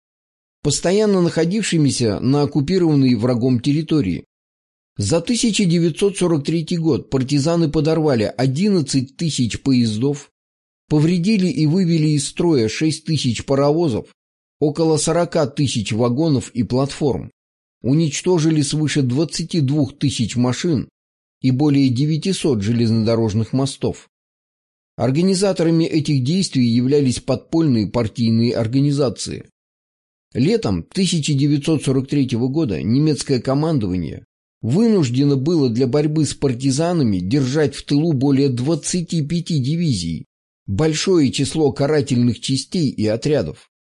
постоянно находившимися на оккупированной врагом территории. За тысяча девятьсот сорок третий год партизаны подорвали одиннадцать тысяч поездов, повредили и вывели из строя шесть тысяч паровозов, около сорок тысяч вагонов и платформ, уничтожили свыше двадцати двух тысяч машин и более девятисот железнодорожных мостов. Организаторами этих действий являлись подпольные партийные организации. Летом тысяча девятьсот сорок третьего года немецкое командование вынуждено было для борьбы с партизанами держать в тылу более двадцати пяти дивизий, большое число карательных частей и отрядов.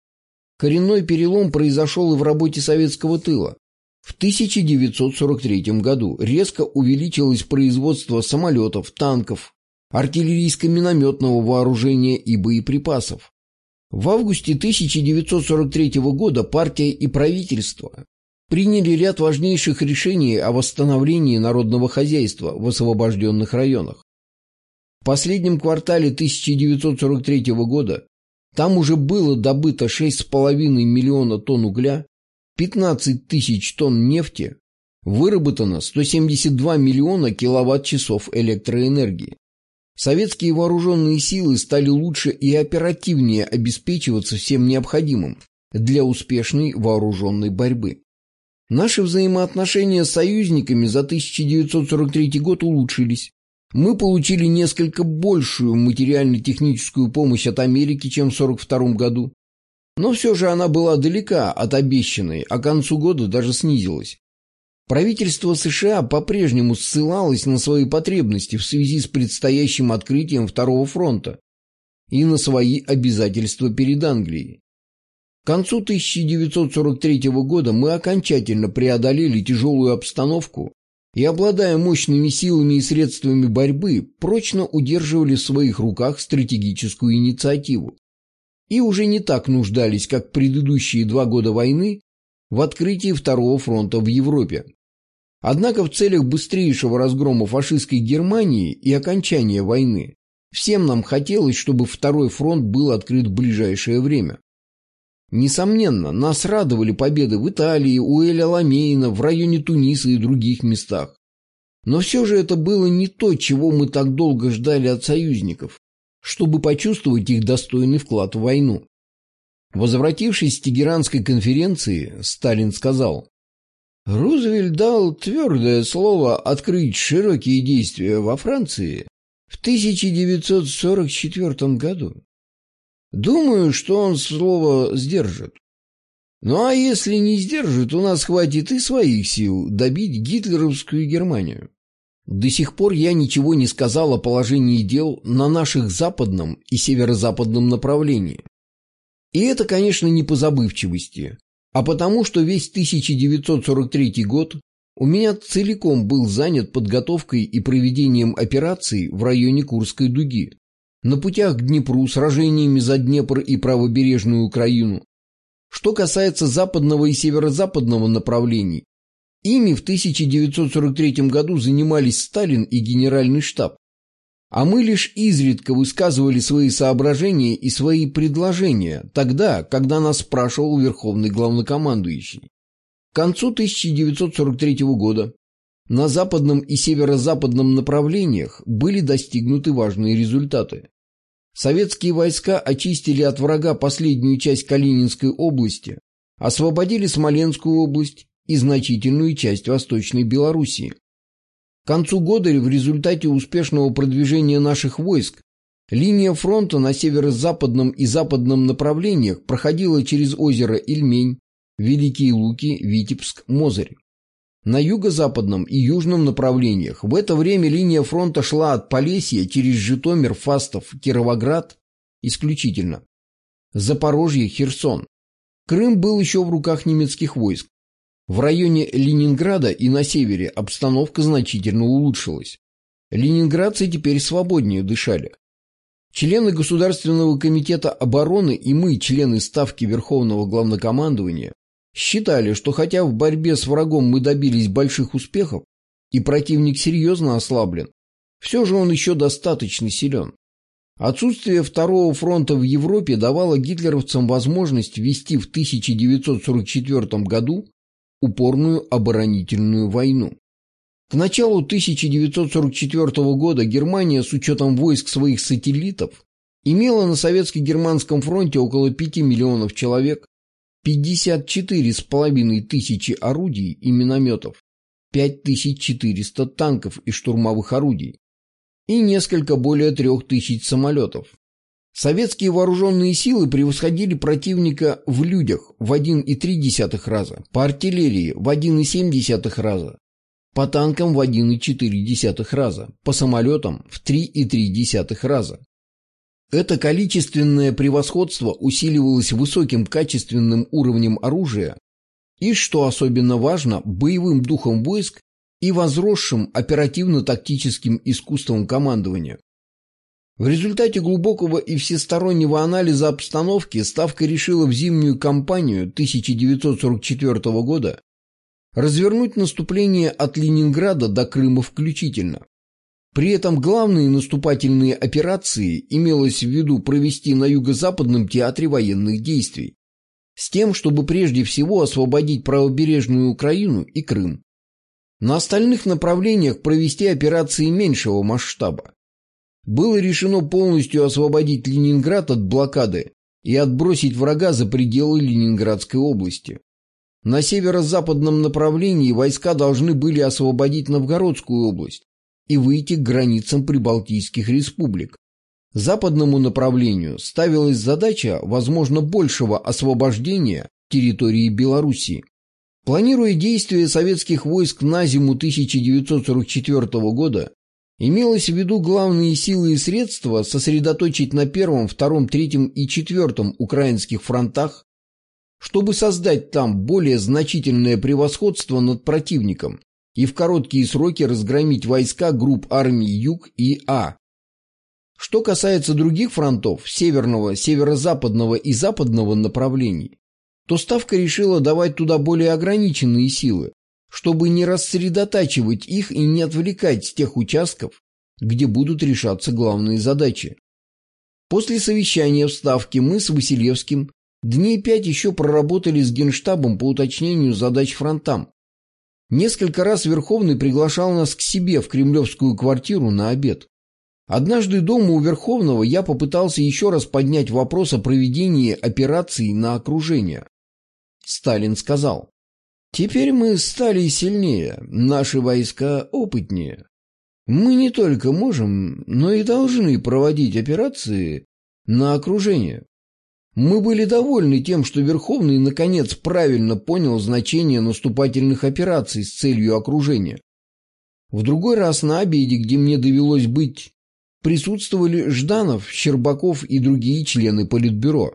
Коренной перелом произошел и в работе советского тыла. В тысяча девятьсот сорок третьем году резко увеличилось производство самолетов, танков, артиллерийско-минометного вооружения и боеприпасов. В августе тысяча девятьсот сорок третьего года партия и правительство приняли ряд важнейших решений о восстановлении народного хозяйства в освобожденных районах. В последнем квартале тысяча девятьсот сорок третьего года там уже было добыто шесть с половиной миллиона тонн угля, пятнадцать тысяч тонн нефти, выработано сто семьдесят два миллиона киловатт-часов электроэнергии. Советские вооруженные силы стали лучше и оперативнее обеспечиваться всем необходимым для успешной вооруженной борьбы. Наши взаимоотношения с союзниками за тысяча девятьсот сорок третий год улучшились. Мы получили несколько большую материально-техническую помощь от Америки, чем в сорок втором году. Но все же она была далека от обещанной, а к концу года даже снизилась. Правительство США по-прежнему ссылалось на свои потребности в связи с предстоящим открытием Второго фронта и на свои обязательства перед Англией. К концу тысяча девятьсот сорок третьего года мы окончательно преодолели тяжелую обстановку и, обладая мощными силами и средствами борьбы, прочно удерживали в своих руках стратегическую инициативу. И уже не так нуждались, как предыдущие два года войны, в открытии Второго фронта в Европе. Однако в целях быстрейшего разгрома фашистской Германии и окончания войны всем нам хотелось, чтобы Второй фронт был открыт в ближайшее время. Несомненно, нас радовали победы в Италии, у Эль-Аламейна, в районе Туниса и других местах. Но все же это было не то, чего мы так долго ждали от союзников, чтобы почувствовать их достойный вклад в войну. Возвратившись с Тегеранской конференции, Сталин сказал: «Рузвельт дал твердое слово открыть широкие действия во Франции в тысяча девятьсот сорок четвёртом году. Думаю, что он слово сдержит. Ну а если не сдержит, у нас хватит и своих сил добить гитлеровскую Германию». До сих пор я ничего не сказал о положении дел на наших западном и северо-западном направлении. И это, конечно, не по забывчивости, а потому, что весь тысяча девятьсот сорок третий год у меня целиком был занят подготовкой и проведением операций в районе Курской дуги, на путях к Днепру, сражениями за Днепр и правобережную Украину. Что касается западного и северо-западного направлений, ими в тысяча девятьсот сорок третьем году занимались Сталин и Генеральный штаб, а мы лишь изредка высказывали свои соображения и свои предложения тогда, когда нас спрашивал Верховный Главнокомандующий. К концу тысяча девятьсот сорок третьего года на западном и северо-западном направлениях были достигнуты важные результаты. Советские войска очистили от врага последнюю часть Калининской области, освободили Смоленскую область и значительную часть Восточной Белоруссии. К концу года в результате успешного продвижения наших войск линия фронта на северо-западном и западном направлениях проходила через озеро Ильмень, Великие Луки, Витебск, Мозырь. На юго-западном и южном направлениях в это время линия фронта шла от Полесья через Житомир, Фастов, Кировоград исключительно, Запорожье, Херсон. Крым был еще в руках немецких войск. В районе Ленинграда и на севере обстановка значительно улучшилась. Ленинградцы теперь свободнее дышали. Члены Государственного комитета обороны и мы, члены Ставки Верховного Главнокомандования, считали, что хотя в борьбе с врагом мы добились больших успехов и противник серьезно ослаблен, все же он еще достаточно силен. Отсутствие Второго фронта в Европе давало гитлеровцам возможность вести в тысяча девятьсот сорок четвёртом году упорную оборонительную войну. К началу тысяча девятьсот сорок четвёртого года Германия с учетом войск своих сателлитов имела на советско-германском фронте около пяти миллионов человек, пятьдесят четыре с половиной тысячи орудий и минометов, пять тысяч четыреста танков и штурмовых орудий и несколько более трех тысяч самолетов. Советские вооруженные силы превосходили противника в людях в один и три десятых раза, по артиллерии в один и семь десятых раза, по танкам в один и четыре десятых раза, по самолетам в три и три десятых раза. Это количественное превосходство усиливалось высоким качественным уровнем оружия и, что особенно важно, боевым духом войск и возросшим оперативно-тактическим искусством командования. В результате глубокого и всестороннего анализа обстановки Ставка решила в зимнюю кампанию тысяча девятьсот сорок четвёртого года развернуть наступление от Ленинграда до Крыма включительно. При этом главные наступательные операции имелось в виду провести на юго-западном театре военных действий, с тем, чтобы прежде всего освободить правобережную Украину и Крым. На остальных направлениях провести операции меньшего масштаба. Было решено полностью освободить Ленинград от блокады и отбросить врага за пределы Ленинградской области. На северо-западном направлении войска должны были освободить Новгородскую область и выйти к границам прибалтийских республик. Западному направлению ставилась задача, возможно, большего освобождения территории Белоруссии. Планируя действия советских войск на зиму тысяча девятьсот сорок четвёртого года, имелось в виду главные силы и средства сосредоточить на первом, втором, третьем и четвертом украинских фронтах, чтобы создать там более значительное превосходство над противником и в короткие сроки разгромить войска групп армий Юг и А. Что касается других фронтов, северного, северо-западного и западного направлений, то Ставка решила давать туда более ограниченные силы, чтобы не рассредотачивать их и не отвлекать с тех участков, где будут решаться главные задачи. После совещания в Ставке мы с Василевским дней пять еще проработали с Генштабом по уточнению задач фронтам. Несколько раз Верховный приглашал нас к себе в кремлевскую квартиру на обед. Однажды дома у Верховного я попытался еще раз поднять вопрос о проведении операций на окружение. Сталин сказал: «Теперь мы стали сильнее, наши войска опытнее. Мы не только можем, но и должны проводить операции на окружение». Мы были довольны тем, что Верховный наконец правильно понял значение наступательных операций с целью окружения. В другой раз на обеде, где мне довелось быть, присутствовали Жданов, Щербаков и другие члены Политбюро.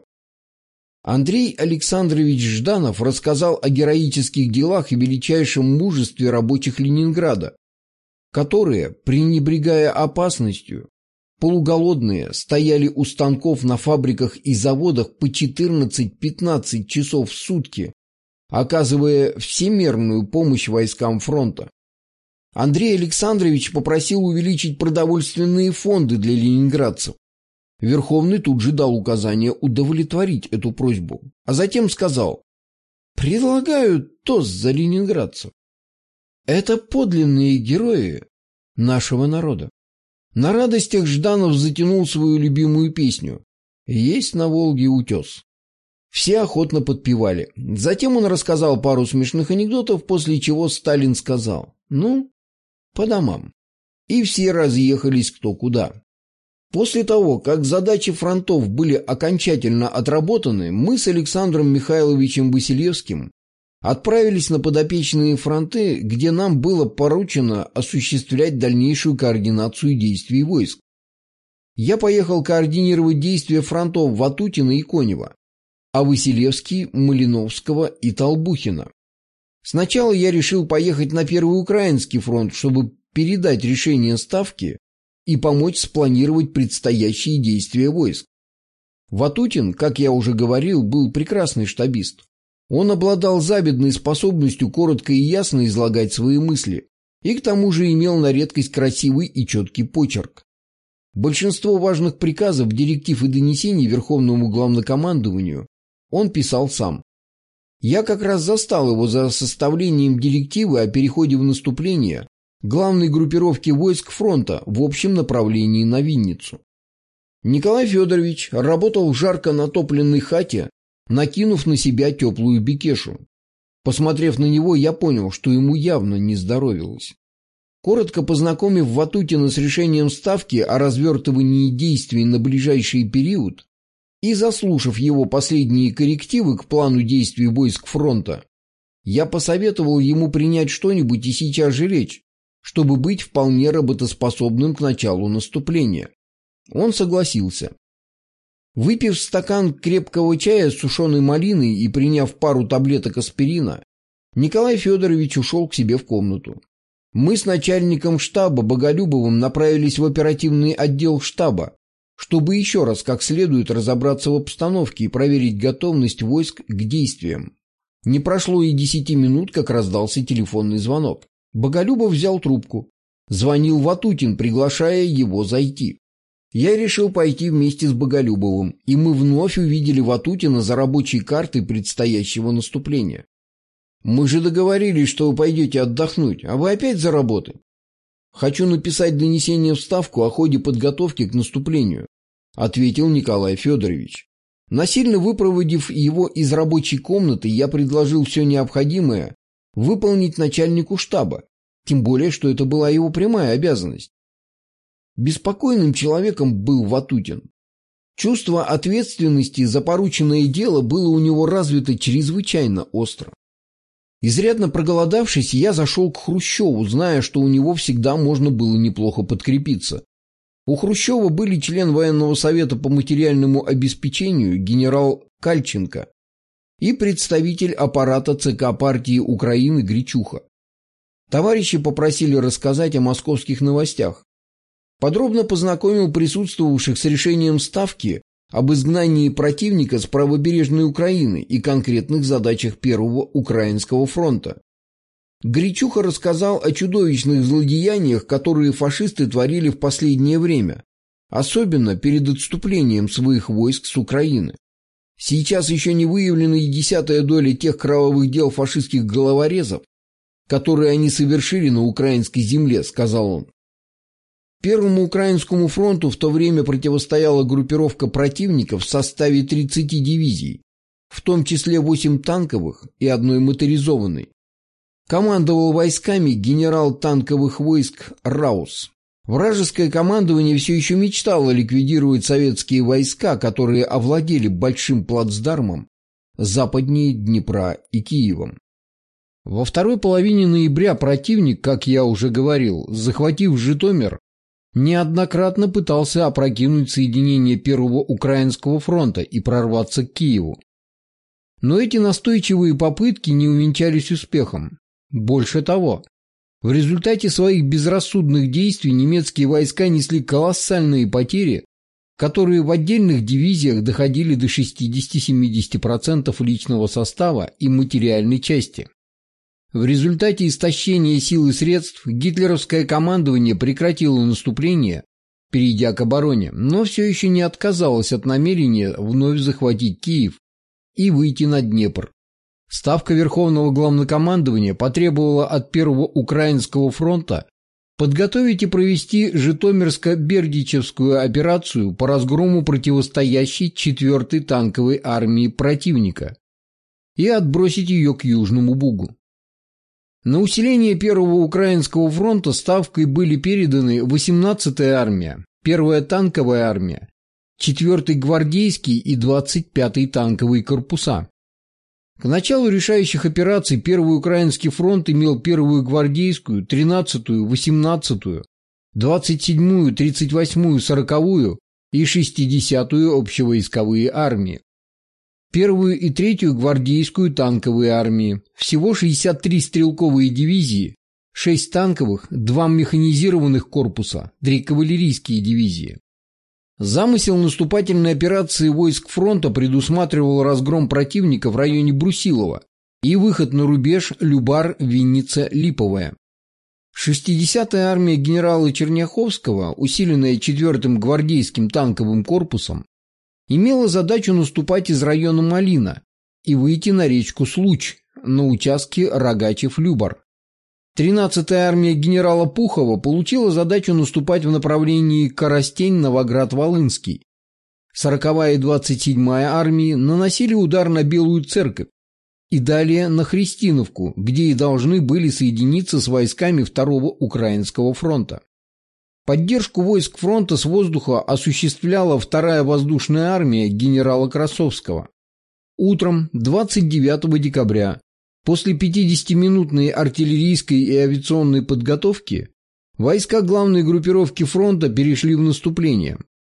Андрей Александрович Жданов рассказал о героических делах и величайшем мужестве рабочих Ленинграда, которые, пренебрегая опасностью, полуголодные, стояли у станков на фабриках и заводах по четырнадцать-пятнадцать часов в сутки, оказывая всемерную помощь войскам фронта. Андрей Александрович попросил увеличить продовольственные фонды для ленинградцев. Верховный тут же дал указание удовлетворить эту просьбу, а затем сказал: «Предлагаю тост за ленинградцев. Это подлинные герои нашего народа». На радостях Жданов затянул свою любимую песню «Есть на Волге утес». Все охотно подпевали. Затем он рассказал пару смешных анекдотов, после чего Сталин сказал: «Ну, по домам». И все разъехались кто куда. После того, как задачи фронтов были окончательно отработаны, мы с Александром Михайловичем Василевским отправились на подопечные фронты, где нам было поручено осуществлять дальнейшую координацию действий войск. Я поехал координировать действия фронтов Ватутина и Конева, а Василевский – Малиновского и Толбухина. Сначала я решил поехать на Первый Украинский фронт, чтобы передать решение Ставки и помочь спланировать предстоящие действия войск. Ватутин, как я уже говорил, был прекрасный штабист. Он обладал завидной способностью коротко и ясно излагать свои мысли и к тому же имел на редкость красивый и четкий почерк. Большинство важных приказов, директив и донесений Верховному Главнокомандованию он писал сам. Я как раз застал его за составлением директивы о переходе в наступление главной группировки войск фронта в общем направлении на Винницу. Николай Федорович работал в жарко натопленной хате, накинув на себя теплую бекешу. Посмотрев на него, я понял, что ему явно не здоровилось. Коротко познакомив Ватутина с решением Ставки о развертывании действий на ближайший период и заслушав его последние коррективы к плану действий войск фронта, я посоветовал ему принять что-нибудь и сейчас же лечь, чтобы быть вполне работоспособным к началу наступления. Он согласился. Выпив стакан крепкого чая с сушеной малиной и приняв пару таблеток аспирина, Николай Федорович ушел к себе в комнату. Мы с начальником штаба Боголюбовым направились в оперативный отдел штаба, чтобы еще раз как следует разобраться в обстановке и проверить готовность войск к действиям. Не прошло и десяти минут, как раздался телефонный звонок. Боголюбов взял трубку. Звонил Ватутин, приглашая его зайти. Я решил пойти вместе с Боголюбовым, и мы вновь увидели Ватутина за рабочей картой предстоящего наступления. «Мы же договорились, что вы пойдете отдохнуть, а вы опять за работой?» «Хочу написать донесение в Ставку о ходе подготовки к наступлению», ответил Николай Федорович. Насильно выпроводив его из рабочей комнаты, я предложил все необходимое выполнить начальнику штаба, тем более, что это была его прямая обязанность. Беспокойным человеком был Ватутин. Чувство ответственности за порученное дело было у него развито чрезвычайно остро. Изрядно проголодавшись, я зашел к Хрущеву, зная, что у него всегда можно было неплохо подкрепиться. У Хрущева были член военного совета по материальному обеспечению генерал Кальченко и представитель аппарата ЦК партии Украины Гречуха. Товарищи попросили рассказать о московских новостях. Подробно познакомил присутствовавших с решением Ставки об изгнании противника с правобережной Украины и конкретных задачах Первого Украинского фронта. Гречуха рассказал о чудовищных злодеяниях, которые фашисты творили в последнее время, особенно перед отступлением своих войск с Украины. Сейчас еще не выявлена и десятая доля тех кровавых дел фашистских головорезов, которые они совершили на украинской земле, сказал он. Первому Украинскому фронту в то время противостояла группировка противника в составе тридцати дивизий, в том числе восемь танковых и одной моторизованной. Командовал войсками генерал танковых войск Раус. Вражеское командование все еще мечтало ликвидировать советские войска, которые овладели большим плацдармом западнее Днепра и Киевом. Во второй половине ноября противник, как я уже говорил, захватив Житомир, неоднократно пытался опрокинуть соединение Первого Украинского фронта и прорваться к Киеву. Но эти настойчивые попытки не увенчались успехом. Больше того, в результате своих безрассудных действий немецкие войска несли колоссальные потери, которые в отдельных дивизиях доходили до шестидесяти-семидесяти процентов личного состава и материальной части. В результате истощения сил и средств гитлеровское командование прекратило наступление, перейдя к обороне, но все еще не отказалось от намерения вновь захватить Киев и выйти на Днепр. Ставка Верховного Главнокомандования потребовала от Первого Украинского фронта подготовить и провести Житомирско-Бердичевскую операцию по разгрому противостоящей четвертой танковой армии противника и отбросить ее к Южному Бугу. На усиление Первого Украинского фронта Ставкой были переданы восемнадцатая армия, первая танковая армия, четвёртый гвардейский и двадцать пятый танковые корпуса. К началу решающих операций Первый Украинский фронт имел первую гвардейскую, тринадцатую, восемнадцатую, двадцать седьмую, тридцать восьмую, сороковую и шестидесятую общевойсковые армии. Первую и третью гвардейскую танковые армии, всего шестьдесят три стрелковые дивизии, шесть танковых, два механизированных корпуса, три кавалерийские дивизии. Замысел наступательной операции войск фронта предусматривал разгром противника в районе Брусилова и выход на рубеж Любар-Винница-Липовая. шестидесятая армия генерала Черняховского, усиленная четвёртым гвардейским танковым корпусом, имела задачу наступать из района Малина и выйти на речку Случ на участке Рогачев-Любар. тринадцатая армия генерала Пухова получила задачу наступать в направлении Коростень-Новоград-Волынский. сороковая и двадцать седьмая армии наносили удар на Белую Церковь и далее на Христиновку, где и должны были соединиться с войсками Второго Украинского фронта. Поддержку войск фронта с воздуха осуществляла вторая воздушная армия генерала Красовского. Утром двадцать девятого декабря, после пятидесятиминутной артиллерийской и авиационной подготовки, войска главной группировки фронта перешли в наступление.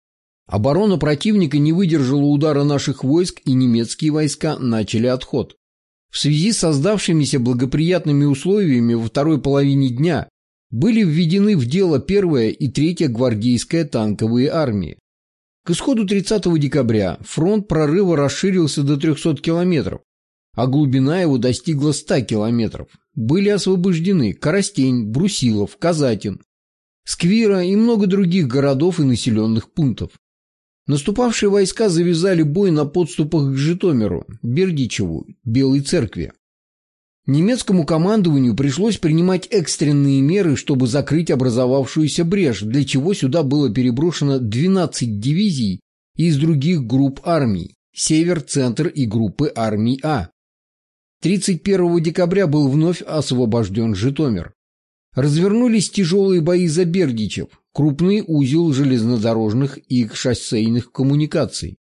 Оборона противника не выдержала удара наших войск, и немецкие войска начали отход. В связи с создавшимися благоприятными условиями во второй половине дня были введены в дело первая и третья гвардейская танковые армии. К исходу тридцатого декабря фронт прорыва расширился до трехсот километров, а глубина его достигла ста километров. Были освобождены Коростень, Брусилов, Казатин, Сквира и много других городов и населенных пунктов. Наступавшие войска завязали бой на подступах к Житомиру, Бердичеву, Белой Церкви. Немецкому командованию пришлось принимать экстренные меры, чтобы закрыть образовавшуюся брешь, для чего сюда было переброшено двенадцать дивизий из других групп армий – Север, Центр и группы армий А. тридцать первого декабря был вновь освобожден Житомир. Развернулись тяжелые бои за Бердичев, крупный узел железнодорожных и шоссейных коммуникаций.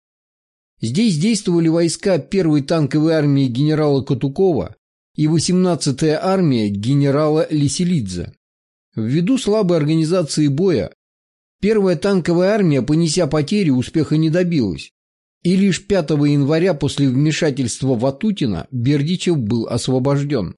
Здесь действовали войска первой танковой армии генерала Катукова и восемнадцатая армия генерала Леселидзе. Ввиду слабой организации боя, первая танковая армия, понеся потери, успеха не добилась, и лишь пятого января после вмешательства Ватутина Бердичев был освобожден.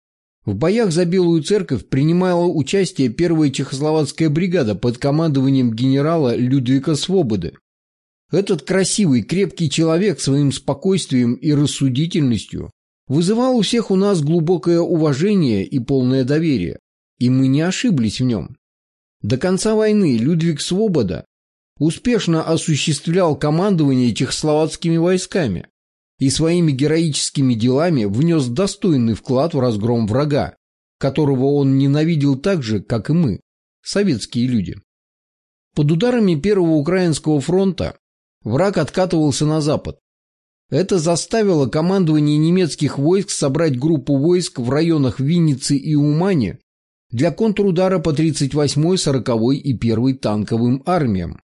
В боях за Белую Церковь принимала участие первая чехословацкая бригада под командованием генерала Людвика Свободы. Этот красивый, крепкий человек своим спокойствием и рассудительностью вызывал у всех у нас глубокое уважение и полное доверие, и мы не ошиблись в нем. До конца войны Людвиг Свобода успешно осуществлял командование чехословацкими войсками и своими героическими делами внес достойный вклад в разгром врага, которого он ненавидел так же, как и мы, советские люди. Под ударами Первого Украинского фронта враг откатывался на запад. Это заставило командование немецких войск собрать группу войск в районах Винницы и Умани для контрудара по тридцать восьмой, сороковой и первой танковым армиям.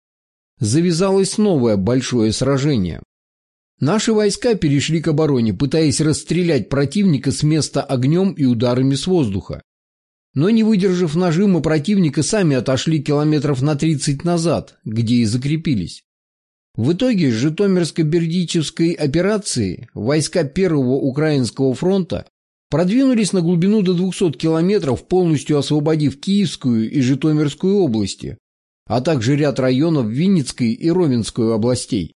Завязалось новое большое сражение. Наши войска перешли к обороне, пытаясь расстрелять противника с места огнем и ударами с воздуха. Но не выдержав нажима противника, сами отошли километров на тридцать назад, где и закрепились. В итоге Житомирско-Бердичевской операции войска Первого Украинского фронта продвинулись на глубину до двухсот километров, полностью освободив Киевскую и Житомирскую области, а также ряд районов Винницкой и Ровенской областей.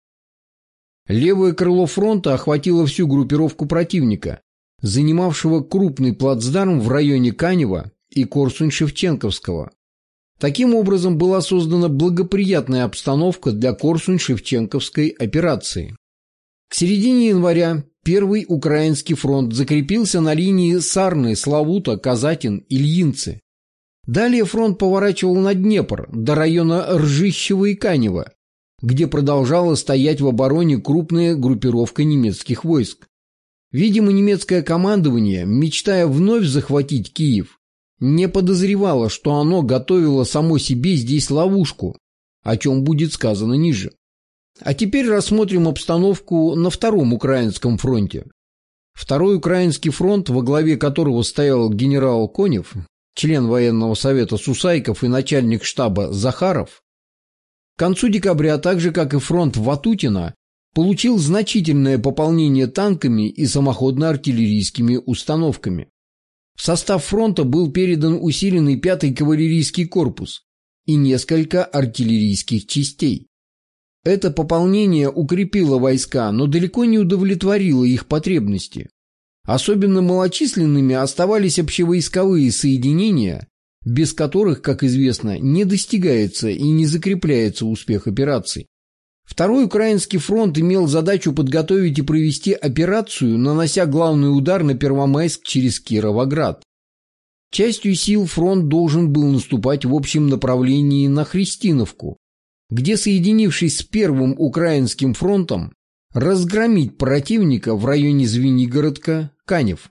Левое крыло фронта охватило всю группировку противника, занимавшего крупный плацдарм в районе Канева и Корсунь-Шевченковского. Таким образом была создана благоприятная обстановка для Корсунь-Шевченковской операции. К середине января Первый Украинский фронт закрепился на линии Сарны, Славута, Казатин, Ильинцы. Далее фронт поворачивал на Днепр до района Ржищева и Канева, где продолжала стоять в обороне крупная группировка немецких войск. Видимо, немецкое командование, мечтая вновь захватить Киев, не подозревало, что оно готовило само себе здесь ловушку, о чем будет сказано ниже. А теперь рассмотрим обстановку на Втором Украинском фронте. Второй Украинский фронт, во главе которого стоял генерал Конев, член военного совета Сусайков и начальник штаба Захаров, к концу декабря, так же как и фронт Ватутина, получил значительное пополнение танками и самоходно-артиллерийскими установками. В состав фронта был передан усиленный пятый кавалерийский корпус и несколько артиллерийских частей. Это пополнение укрепило войска, но далеко не удовлетворило их потребности. Особенно малочисленными оставались общевойсковые соединения, без которых, как известно, не достигается и не закрепляется успех операций. Второй Украинский фронт имел задачу подготовить и провести операцию, нанося главный удар на Первомайск через Кировоград. Частью сил фронт должен был наступать в общем направлении на Христиновку, где, соединившись с Первым Украинским фронтом, разгромить противника в районе Звенигородка, Канев.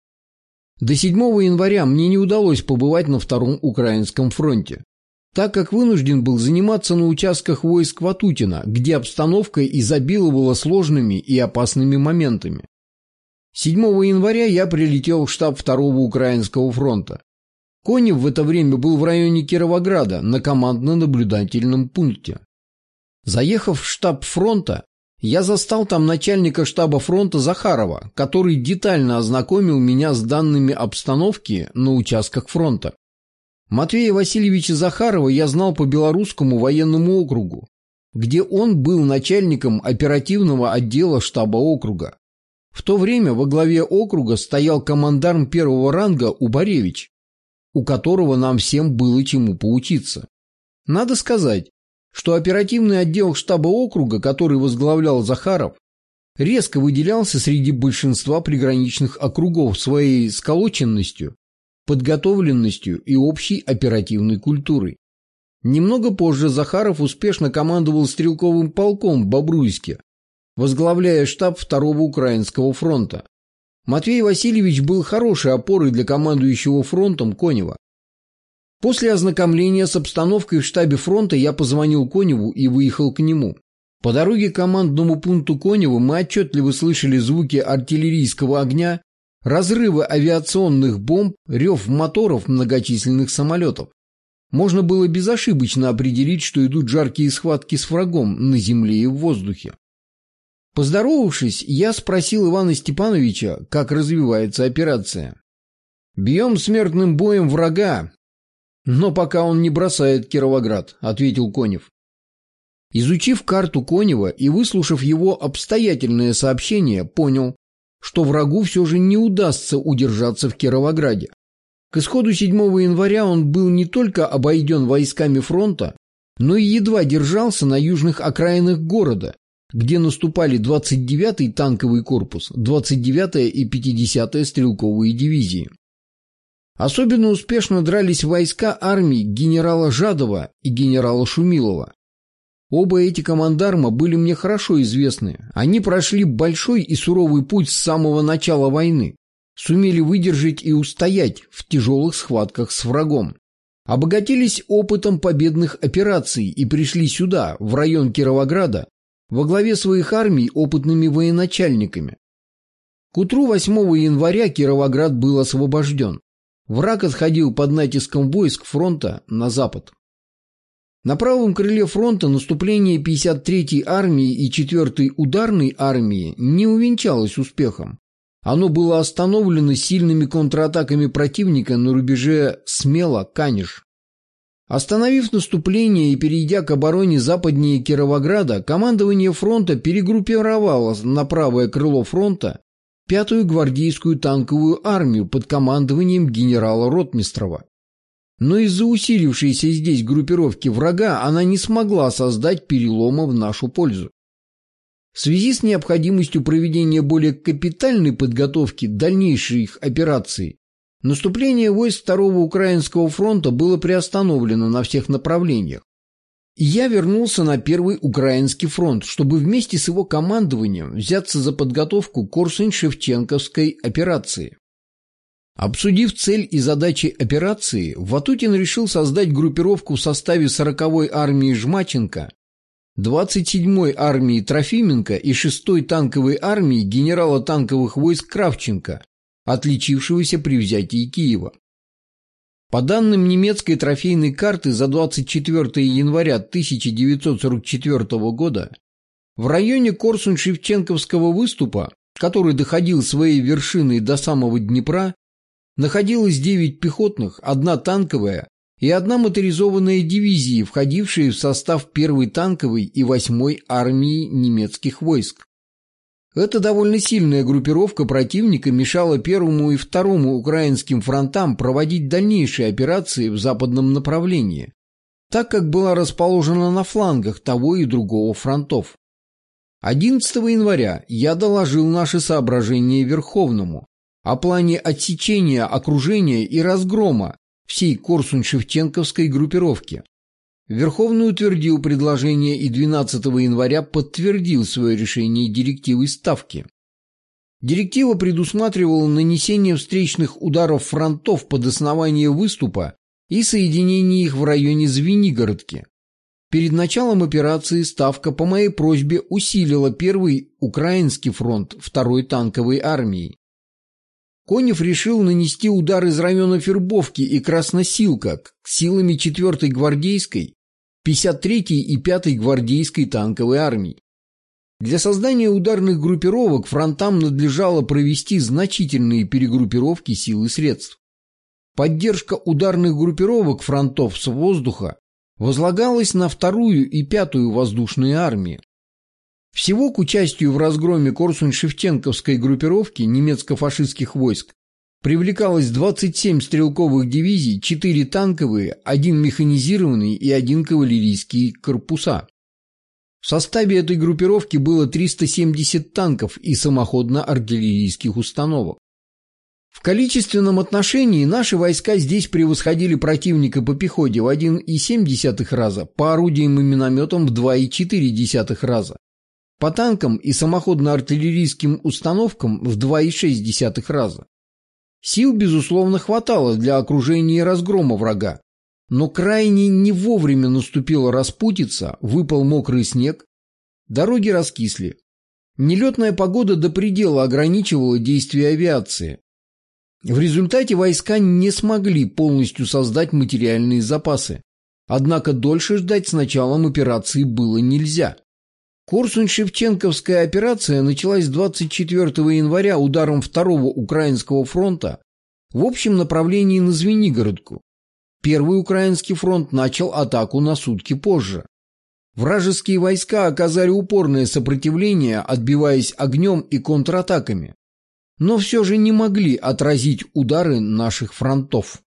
До седьмого января мне не удалось побывать на Втором Украинском фронте, так как вынужден был заниматься на участках войск Ватутина, где обстановка изобиловала сложными и опасными моментами. седьмого января я прилетел в штаб Второго Украинского фронта. Конев в это время был в районе Кировограда на командно-наблюдательном пункте. Заехав в штаб фронта, я застал там начальника штаба фронта Захарова, который детально ознакомил меня с данными обстановки на участках фронта. Матвея Васильевича Захарова я знал по Белорусскому военному округу, где он был начальником оперативного отдела штаба округа. В то время во главе округа стоял командарм первого ранга Убаревич, у которого нам всем было чему поучиться. Надо сказать, что оперативный отдел штаба округа, который возглавлял Захаров, резко выделялся среди большинства приграничных округов своей сколоченностью, подготовленностью и общей оперативной культурой. Немного позже Захаров успешно командовал стрелковым полком в Бобруйске, возглавляя штаб второго Украинского фронта. Матвей Васильевич был хорошей опорой для командующего фронтом Конева. После ознакомления с обстановкой в штабе фронта я позвонил Коневу и выехал к нему. По дороге к командному пункту Конева мы отчетливо слышали звуки артиллерийского огня, разрывы авиационных бомб, рев моторов многочисленных самолетов. Можно было безошибочно определить, что идут жаркие схватки с врагом на земле и в воздухе. Поздоровавшись, я спросил Ивана Степановича, как развивается операция. «Бьем смертным боем врага, но пока он не бросает Кировоград», — ответил Конев. Изучив карту Конева и выслушав его обстоятельное сообщение, понял, что врагу все же не удастся удержаться в Кировограде. К исходу седьмого января он был не только обойден войсками фронта, но и едва держался на южных окраинах города, где наступали двадцать девятый танковый корпус, двадцать девятая и пятидесятая стрелковые дивизии. Особенно успешно дрались войска армий генерала Жадова и генерала Шумилова. Оба эти командарма были мне хорошо известны. Они прошли большой и суровый путь с самого начала войны, сумели выдержать и устоять в тяжелых схватках с врагом, обогатились опытом победных операций и пришли сюда, в район Кировограда, во главе своих армий опытными военачальниками. К утру восьмого января Кировоград был освобожден. Враг отходил под натиском войск фронта на запад. На правом крыле фронта наступление пятьдесят третьей армии и четвертой ударной армии не увенчалось успехом. Оно было остановлено сильными контратаками противника на рубеже Смела-Каниш. Остановив наступление и перейдя к обороне западнее Кировограда, командование фронта перегруппировало на правое крыло фронта пятую гвардейскую танковую армию под командованием генерала Ротмистрова. Но из-за усилившейся здесь группировки врага она не смогла создать перелома в нашу пользу. В связи с необходимостью проведения более капитальной подготовки дальнейших операций, наступление войск второго Украинского фронта было приостановлено на всех направлениях. Я вернулся на Первый Украинский фронт, чтобы вместе с его командованием взяться за подготовку Корсунь-Шевченковской операции. Обсудив цель и задачи операции, Ватутин решил создать группировку в составе сороковой армии Жмаченко, двадцать седьмой армии Трофименко и шестой танковой армии генерала танковых войск Кравченко, отличившегося при взятии Киева. По данным немецкой трофейной карты за двадцать четвёртое января тысяча девятьсот сорок четвёртого года в районе Корсунь-Шевченковского выступа, который доходил своей вершиной до самого Днепра, находилось девять пехотных, одна танковая и одна моторизованная дивизии, входившие в состав первой танковой и восьмой армии немецких войск. Эта довольно сильная группировка противника мешала первому и второму украинским фронтам проводить дальнейшие операции в западном направлении, так как была расположена на флангах того и другого фронтов. одиннадцатого января я доложил наши соображения Верховному о плане отсечения, окружения и разгрома всей Корсунь-Шевченковской группировки. Верховный утвердил предложение и двенадцатого января подтвердил свое решение директивой Ставки. Директива предусматривала нанесение встречных ударов фронтов под основание выступа и соединение их в районе Звенигородки. Перед началом операции Ставка по моей просьбе усилила Первый Украинский фронт второй танковой армии. Конев решил нанести удар из района Вербовки и Красносилка силами четвёртой гвардейской, пятьдесят третьей и пятой гвардейской танковой армий. Для создания ударных группировок фронтам надлежало провести значительные перегруппировки сил и средств. Поддержка ударных группировок фронтов с воздуха возлагалась на вторую и пятую воздушные армии. Всего к участию в разгроме Корсунь-Шевченковской группировки немецко-фашистских войск привлекалось двадцать семь стрелковых дивизий, четыре танковые, один механизированный и один кавалерийский корпуса. В составе этой группировки было триста семьдесят танков и самоходно-артиллерийских установок. В количественном отношении наши войска здесь превосходили противника по пехоте в один и семь десятых раза, по орудиям и минометам в два и четыре десятых раза, по танкам и самоходно-артиллерийским установкам в два и шесть десятых раза. Сил, безусловно, хватало для окружения и разгрома врага, но крайне не вовремя наступила распутица, выпал мокрый снег, дороги раскисли. Нелетная погода до предела ограничивала действия авиации. В результате войска не смогли полностью создать материальные запасы, однако дольше ждать с началом операции было нельзя. Корсунь-Шевченковская операция началась двадцать четвёртого января ударом второго Украинского фронта в общем направлении на Звенигородку. Первый Украинский фронт начал атаку на сутки позже. Вражеские войска оказали упорное сопротивление, отбиваясь огнем и контратаками, но все же не могли отразить удары наших фронтов.